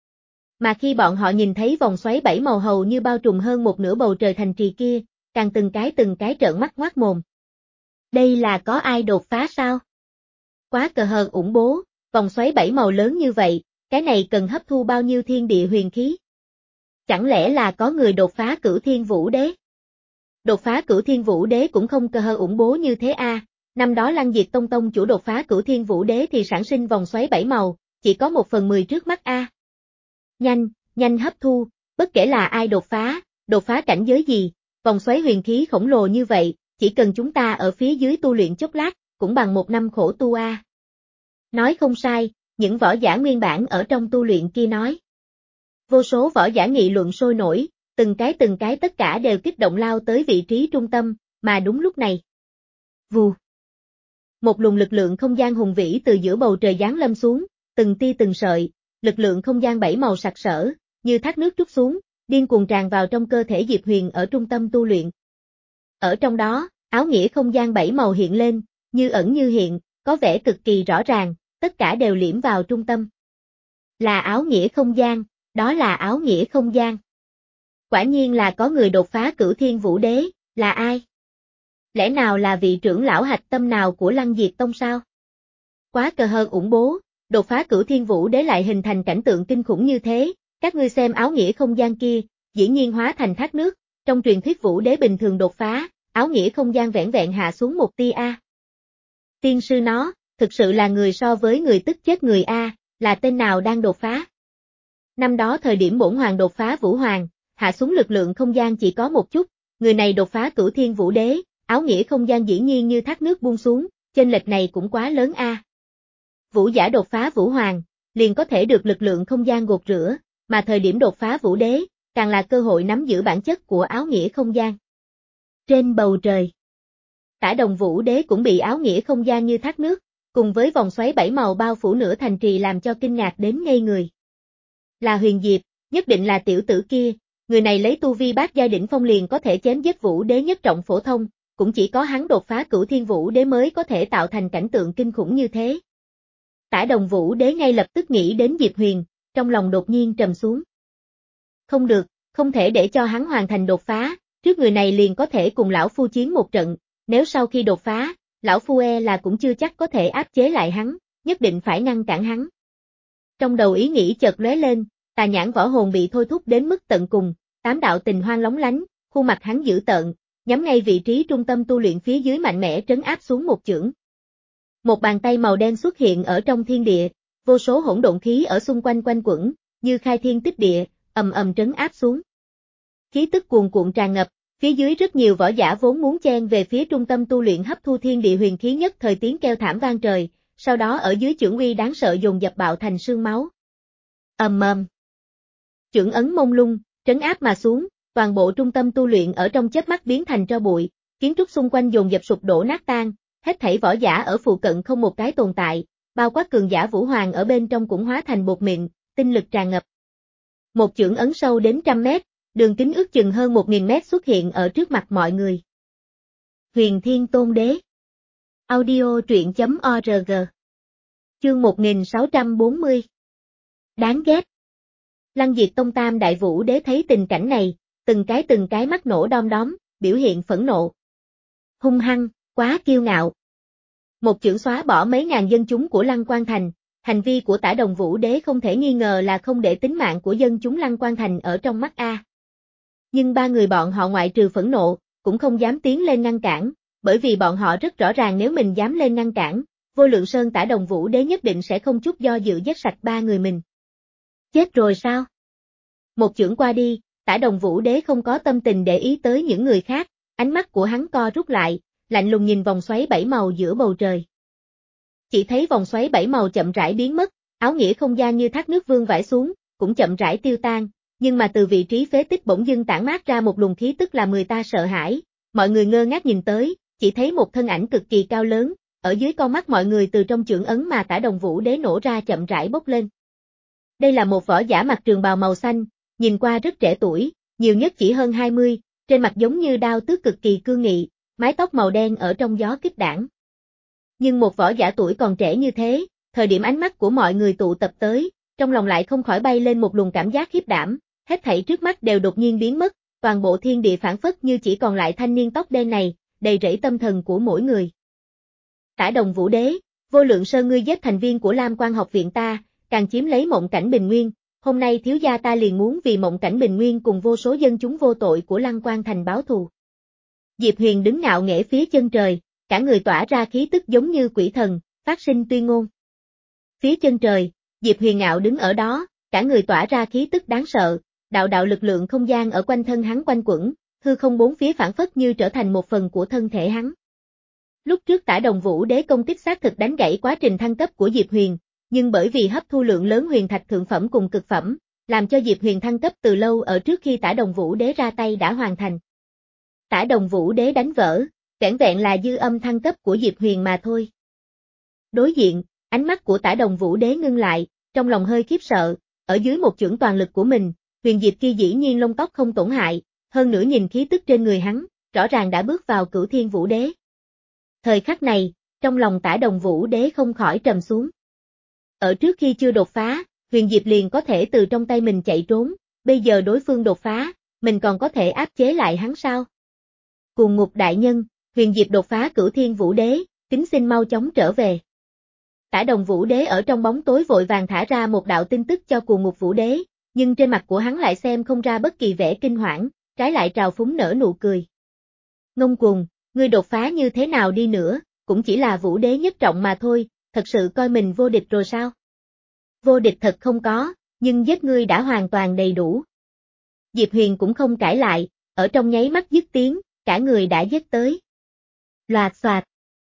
Mà khi bọn họ nhìn thấy vòng xoáy bảy màu hầu như bao trùm hơn một nửa bầu trời thành trì kia, càng từng cái từng cái trợn mắt ngoác mồm. Đây là có ai đột phá sao? Quá cờ hờ ủng bố, vòng xoáy bảy màu lớn như vậy, cái này cần hấp thu bao nhiêu thiên địa huyền khí? Chẳng lẽ là có người đột phá Cửu Thiên Vũ Đế? Đột phá Cửu Thiên Vũ Đế cũng không cờ hờ ủng bố như thế a. À. Năm đó Lăng Diệt Tông Tông chủ đột phá Cửu Thiên Vũ Đế thì sản sinh vòng xoáy bảy màu, chỉ có một phần mười trước mắt a. À. Nhanh, nhanh hấp thu, bất kể là ai đột phá, đột phá cảnh giới gì, vòng xoáy huyền khí khổng lồ như vậy, chỉ cần chúng ta ở phía dưới tu luyện chốc lát, cũng bằng một năm khổ tu a. À. Nói không sai, những võ giả nguyên bản ở trong tu luyện kia nói. Vô số võ giả nghị luận sôi nổi, từng cái từng cái tất cả đều kích động lao tới vị trí trung tâm, mà đúng lúc này. Vù. Một luồng lực lượng không gian hùng vĩ từ giữa bầu trời giáng lâm xuống, từng tia từng sợi, lực lượng không gian bảy màu sặc sỡ, như thác nước trút xuống, điên cuồng tràn vào trong cơ thể Diệp Huyền ở trung tâm tu luyện. Ở trong đó, áo nghĩa không gian bảy màu hiện lên, như ẩn như hiện, có vẻ cực kỳ rõ ràng, tất cả đều liễm vào trung tâm. Là áo nghĩa không gian, đó là áo nghĩa không gian. Quả nhiên là có người đột phá Cửu Thiên Vũ Đế, là ai? Lẽ nào là vị trưởng lão hạch tâm nào của Lăng Diệt Tông sao? Quá cờ hơn ủng bố, đột phá Cửu Thiên Vũ Đế lại hình thành cảnh tượng kinh khủng như thế, các ngươi xem áo nghĩa không gian kia, dĩ nhiên hóa thành thác nước, trong truyền thuyết Vũ Đế bình thường đột phá, áo nghĩa không gian vẻn vẹn hạ xuống một tia a. Tiên sư nó, thực sự là người so với người tức chết người a, là tên nào đang đột phá? Năm đó thời điểm bổn hoàng đột phá Vũ Hoàng, hạ xuống lực lượng không gian chỉ có một chút, người này đột phá Cửu Thiên Vũ Đế, áo nghĩa không gian dĩ nhiên như thác nước buông xuống, chênh lệch này cũng quá lớn a. À. Vũ giả đột phá Vũ Hoàng, liền có thể được lực lượng không gian gột rửa, mà thời điểm đột phá Vũ Đế, càng là cơ hội nắm giữ bản chất của áo nghĩa không gian. Trên bầu trời, Tả Đồng Vũ Đế cũng bị áo nghĩa không gian như thác nước, cùng với vòng xoáy bảy màu bao phủ nửa thành trì làm cho kinh ngạc đến ngây người. Là Huyền Diệp, nhất định là tiểu tử kia, người này lấy tu vi bát giai đỉnh phong liền có thể chém giết Vũ Đế nhất trọng phổ thông, cũng chỉ có hắn đột phá Cửu Thiên Vũ Đế mới có thể tạo thành cảnh tượng kinh khủng như thế. Tả Đồng Vũ Đế ngay lập tức nghĩ đến Diệp Huyền, trong lòng đột nhiên trầm xuống. Không được, không thể để cho hắn hoàn thành đột phá, trước người này liền có thể cùng lão phu chiến một trận, nếu sau khi đột phá, lão phu e là cũng chưa chắc có thể áp chế lại hắn, nhất định phải ngăn cản hắn. Trong đầu ý nghĩ chợt lóe lên, tà nhãn võ hồn bị thôi thúc đến mức tận cùng, tám đạo tình hoang lóng lánh, khuôn mặt hắn dữ tợn, nhắm ngay vị trí trung tâm tu luyện phía dưới mạnh mẽ trấn áp xuống một chưởng. Một bàn tay màu đen xuất hiện ở trong thiên địa, vô số hỗn độn khí ở xung quanh quanh quẩn, như khai thiên tích địa, ầm ầm trấn áp xuống. Khí tức cuồn cuộn tràn ngập, Phía dưới rất nhiều võ giả vốn muốn chen về phía trung tâm tu luyện hấp thu thiên địa huyền khí nhất thời tiếng kêu thảm vang trời, sau đó ở dưới chưởng uy đáng sợ dồn dập bạo thành sương máu. Ầm ầm. Chưởng ấn mông lung, trấn áp mà xuống, toàn bộ trung tâm tu luyện ở trong chớp mắt biến thành tro bụi, kiến trúc xung quanh dồn dập sụp đổ nát tan, hết thảy võ giả ở phụ cận không một cái tồn tại, bao quát cường giả Vũ Hoàng ở bên trong cũng hóa thành bột mịn, tinh lực tràn ngập. Một chưởng ấn sâu đến trăm mét, đường kính ước chừng hơn một nghìn mét xuất hiện ở trước mặt mọi người. Huyền Thiên Tôn Đế. Audio truyện chấm org. Chương một nghìn sáu trăm bốn mươi. Đáng ghét. Lăng Diệt Tông Tam Đại Vũ Đế thấy tình cảnh này, từng cái từng cái mắt nổ đom đóm, biểu hiện phẫn nộ. Hung hăng, quá kiêu ngạo. Một chưởng xóa bỏ mấy ngàn dân chúng của Lăng Quan Thành, hành vi của Tả Đồng Vũ Đế không thể nghi ngờ là không để tính mạng của dân chúng Lăng Quan Thành ở trong mắt a. Nhưng ba người bọn họ ngoại trừ phẫn nộ, cũng không dám tiến lên ngăn cản, bởi vì bọn họ rất rõ ràng nếu mình dám lên ngăn cản, Vô Lượng Sơn Tả Đồng Vũ Đế nhất định sẽ không chút do dự giết sạch ba người mình. Chết rồi sao? Một chưởng qua đi, Tả Đồng Vũ Đế không có tâm tình để ý tới những người khác, ánh mắt của hắn co rút lại, lạnh lùng nhìn vòng xoáy bảy màu giữa bầu trời. Chỉ thấy vòng xoáy bảy màu chậm rãi biến mất, áo nghĩa không gian như thác nước vương vãi xuống, cũng chậm rãi tiêu tan, nhưng mà từ vị trí phế tích bỗng dưng tản mát ra một luồng khí tức làm người ta sợ hãi, mọi người ngơ ngác nhìn tới, chỉ thấy một thân ảnh cực kỳ cao lớn, ở dưới con mắt mọi người từ trong chưởng ấn mà Tả Đồng Vũ Đế nổ ra chậm rãi bốc lên. Đây là một võ giả mặc trường bào màu xanh, nhìn qua rất trẻ tuổi, nhiều nhất chỉ hơn hai mươi, trên mặt giống như đao tước cực kỳ cương nghị, mái tóc màu đen ở trong gió kích đảng. Nhưng một võ giả tuổi còn trẻ như thế, thời điểm ánh mắt của mọi người tụ tập tới, trong lòng lại không khỏi bay lên một luồng cảm giác khiếp đảm, hết thảy trước mắt đều đột nhiên biến mất, toàn bộ thiên địa phản phất như chỉ còn lại thanh niên tóc đen này, đầy rẫy tâm thần của mỗi người. Tả Đồng Vũ Đế, Vô Lượng Sơn ngươi giết thành viên của Lam Quan học viện ta, càng chiếm lấy Mộng Cảnh Bình Nguyên, hôm nay thiếu gia ta liền muốn vì Mộng Cảnh Bình Nguyên cùng vô số dân chúng vô tội của Lăng Quan Thành báo thù. Diệp Huyền đứng ngạo nghễ phía chân trời, cả người tỏa ra khí tức giống như quỷ thần, phát sinh tuyên ngôn. Phía chân trời, Diệp Huyền ngạo đứng ở đó, cả người tỏa ra khí tức đáng sợ, đạo đạo lực lượng không gian ở quanh thân hắn quanh quẩn, hư không bốn phía phản phất như trở thành một phần của thân thể hắn. Lúc trước Tả Đồng Vũ Đế công kích xác thực đánh gãy quá trình thăng cấp của Diệp Huyền, nhưng bởi vì hấp thu lượng lớn huyền thạch thượng phẩm cùng cực phẩm, làm cho Diệp Huyền thăng cấp từ lâu ở trước khi Tả Đồng Vũ Đế ra tay đã hoàn thành. Tả Đồng Vũ Đế đánh vỡ, vẻn vẹn là dư âm thăng cấp của Diệp Huyền mà thôi. Đối diện, ánh mắt của Tả Đồng Vũ Đế ngưng lại, trong lòng hơi khiếp sợ, ở dưới một chưởng toàn lực của mình, Huyền Diệp kia dĩ nhiên lông tóc không tổn hại, hơn nữa nhìn khí tức trên người hắn, rõ ràng đã bước vào Cửu Thiên Vũ Đế. Thời khắc này, trong lòng Tả Đồng Vũ Đế không khỏi trầm xuống. Ở trước khi chưa đột phá, Huyền Diệp liền có thể từ trong tay mình chạy trốn, bây giờ đối phương đột phá, mình còn có thể áp chế lại hắn sao? Cuồng Ngục đại nhân, Huyền Diệp đột phá Cửu Thiên Vũ Đế, kính xin mau chóng trở về. Tả Đồng Vũ Đế ở trong bóng tối vội vàng thả ra một đạo tin tức cho Cuồng Ngục Vũ Đế, nhưng trên mặt của hắn lại xem không ra bất kỳ vẻ kinh hoảng, trái lại trào phúng nở nụ cười. Ngông cuồng, ngươi đột phá như thế nào đi nữa, cũng chỉ là Vũ Đế nhất trọng mà thôi, thật sự coi mình vô địch rồi sao? Vô địch thật không có, nhưng giết ngươi đã hoàn toàn đầy đủ. Diệp Huyền cũng không cãi lại, ở trong nháy mắt dứt tiếng, cả người đã giết tới. Loạt xoạt.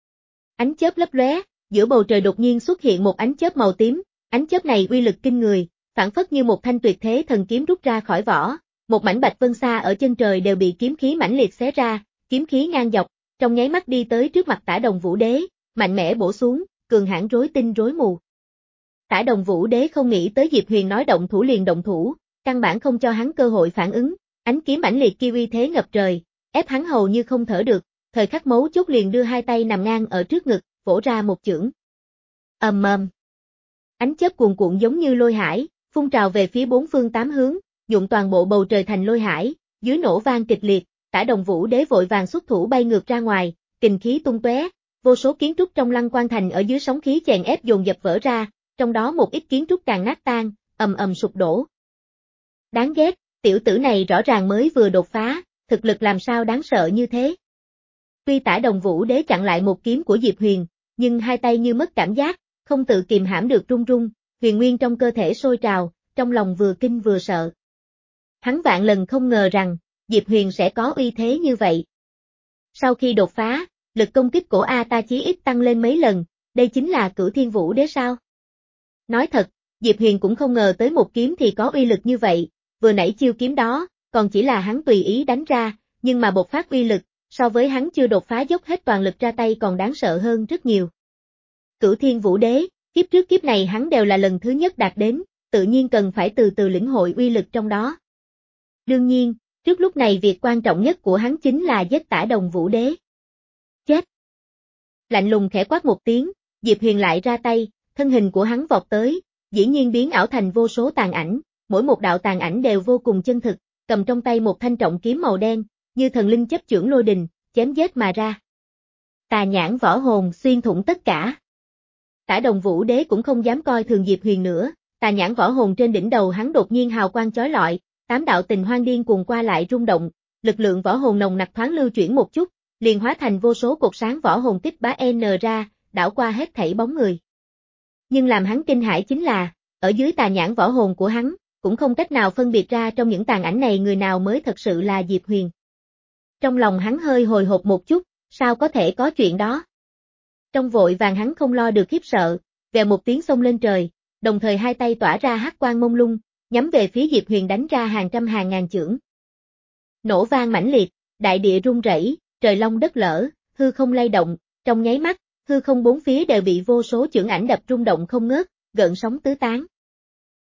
Ánh chớp lấp lóe, giữa bầu trời đột nhiên xuất hiện một ánh chớp màu tím, ánh chớp này uy lực kinh người, phản phất như một thanh tuyệt thế thần kiếm rút ra khỏi vỏ, một mảnh bạch vân xa ở chân trời đều bị kiếm khí mãnh liệt xé ra, kiếm khí ngang dọc, trong nháy mắt đi tới trước mặt Tả Đồng Vũ Đế, mạnh mẽ bổ xuống, cường hãn rối tinh rối mù. Tả Đồng Vũ Đế không nghĩ tới Diệp Huyền nói động thủ liền động thủ, căn bản không cho hắn cơ hội phản ứng, ánh kiếm mãnh liệt kia uy thế ngập trời, ép hắn hầu như không thở được, thời khắc mấu chốt liền đưa hai tay nằm ngang ở trước ngực, vỗ ra một chưởng. Ầm ầm. Ánh chớp cuồn cuộn giống như lôi hải, phun trào về phía bốn phương tám hướng, nhuộm toàn bộ bầu trời thành lôi hải, dưới nổ vang kịch liệt, Tả Đồng Vũ Đế vội vàng xuất thủ bay ngược ra ngoài, kình khí tung tóe, vô số kiến trúc trong Lăng Quan Thành ở dưới sóng khí chèn ép dồn dập vỡ ra, trong đó một ít kiến trúc càng nát tan, ầm ầm sụp đổ. Đáng ghét, tiểu tử này rõ ràng mới vừa đột phá, thực lực làm sao đáng sợ như thế. Tuy Tả Đồng Vũ Đế chặn lại một kiếm của Diệp Huyền, nhưng hai tay như mất cảm giác, không tự kìm hãm được run run, huyền nguyên trong cơ thể sôi trào, trong lòng vừa kinh vừa sợ. Hắn vạn lần không ngờ rằng, Diệp Huyền sẽ có uy thế như vậy. Sau khi đột phá, lực công kích của A ta chí ít tăng lên mấy lần, đây chính là Cửu Thiên Vũ Đế sao? Nói thật, Diệp Huyền cũng không ngờ tới một kiếm thì có uy lực như vậy, vừa nãy chiêu kiếm đó, còn chỉ là hắn tùy ý đánh ra, nhưng mà bộc phát uy lực, so với hắn chưa đột phá dốc hết toàn lực ra tay còn đáng sợ hơn rất nhiều. Cửu Thiên Vũ Đế, kiếp trước kiếp này hắn đều là lần thứ nhất đạt đến, tự nhiên cần phải từ từ lĩnh hội uy lực trong đó. Đương nhiên, trước lúc này việc quan trọng nhất của hắn chính là giết Tả Đồng Vũ Đế. Chết! Lạnh lùng khẽ quát một tiếng, Diệp Huyền lại ra tay, thân hình của hắn vọt tới, dĩ nhiên biến ảo thành vô số tàn ảnh, mỗi một đạo tàn ảnh đều vô cùng chân thực, cầm trong tay một thanh trọng kiếm màu đen, như thần linh chấp chưởng lôi đình, chém giết mà ra. Tà nhãn võ hồn xuyên thủng tất cả. Tả Đồng Vũ Đế cũng không dám coi thường Diệp Huyền nữa, tà nhãn võ hồn trên đỉnh đầu hắn đột nhiên hào quang chói lọi, tám đạo tình hoang điên cuồng qua lại rung động, lực lượng võ hồn nồng nặc thoáng lưu chuyển một chút, liền hóa thành vô số cột sáng võ hồn tích bá N ra, đảo qua hết thảy bóng người. Nhưng làm hắn kinh hãi chính là, ở dưới tà nhãn võ hồn của hắn, cũng không cách nào phân biệt ra trong những tàn ảnh này người nào mới thật sự là Diệp Huyền. Trong lòng hắn hơi hồi hộp một chút, sao có thể có chuyện đó? Trong vội vàng hắn không lo được khiếp sợ, vèo một tiếng xông lên trời, đồng thời hai tay tỏa ra hắc quang mông lung, nhắm về phía Diệp Huyền đánh ra hàng trăm hàng ngàn chưởng. Nổ vang mãnh liệt, đại địa rung rẩy, trời long đất lở, hư không lay động, trong nháy mắt, hư không bốn phía đều bị vô số chưởng ảnh đập rung động không ngớt, gợn sóng tứ tán.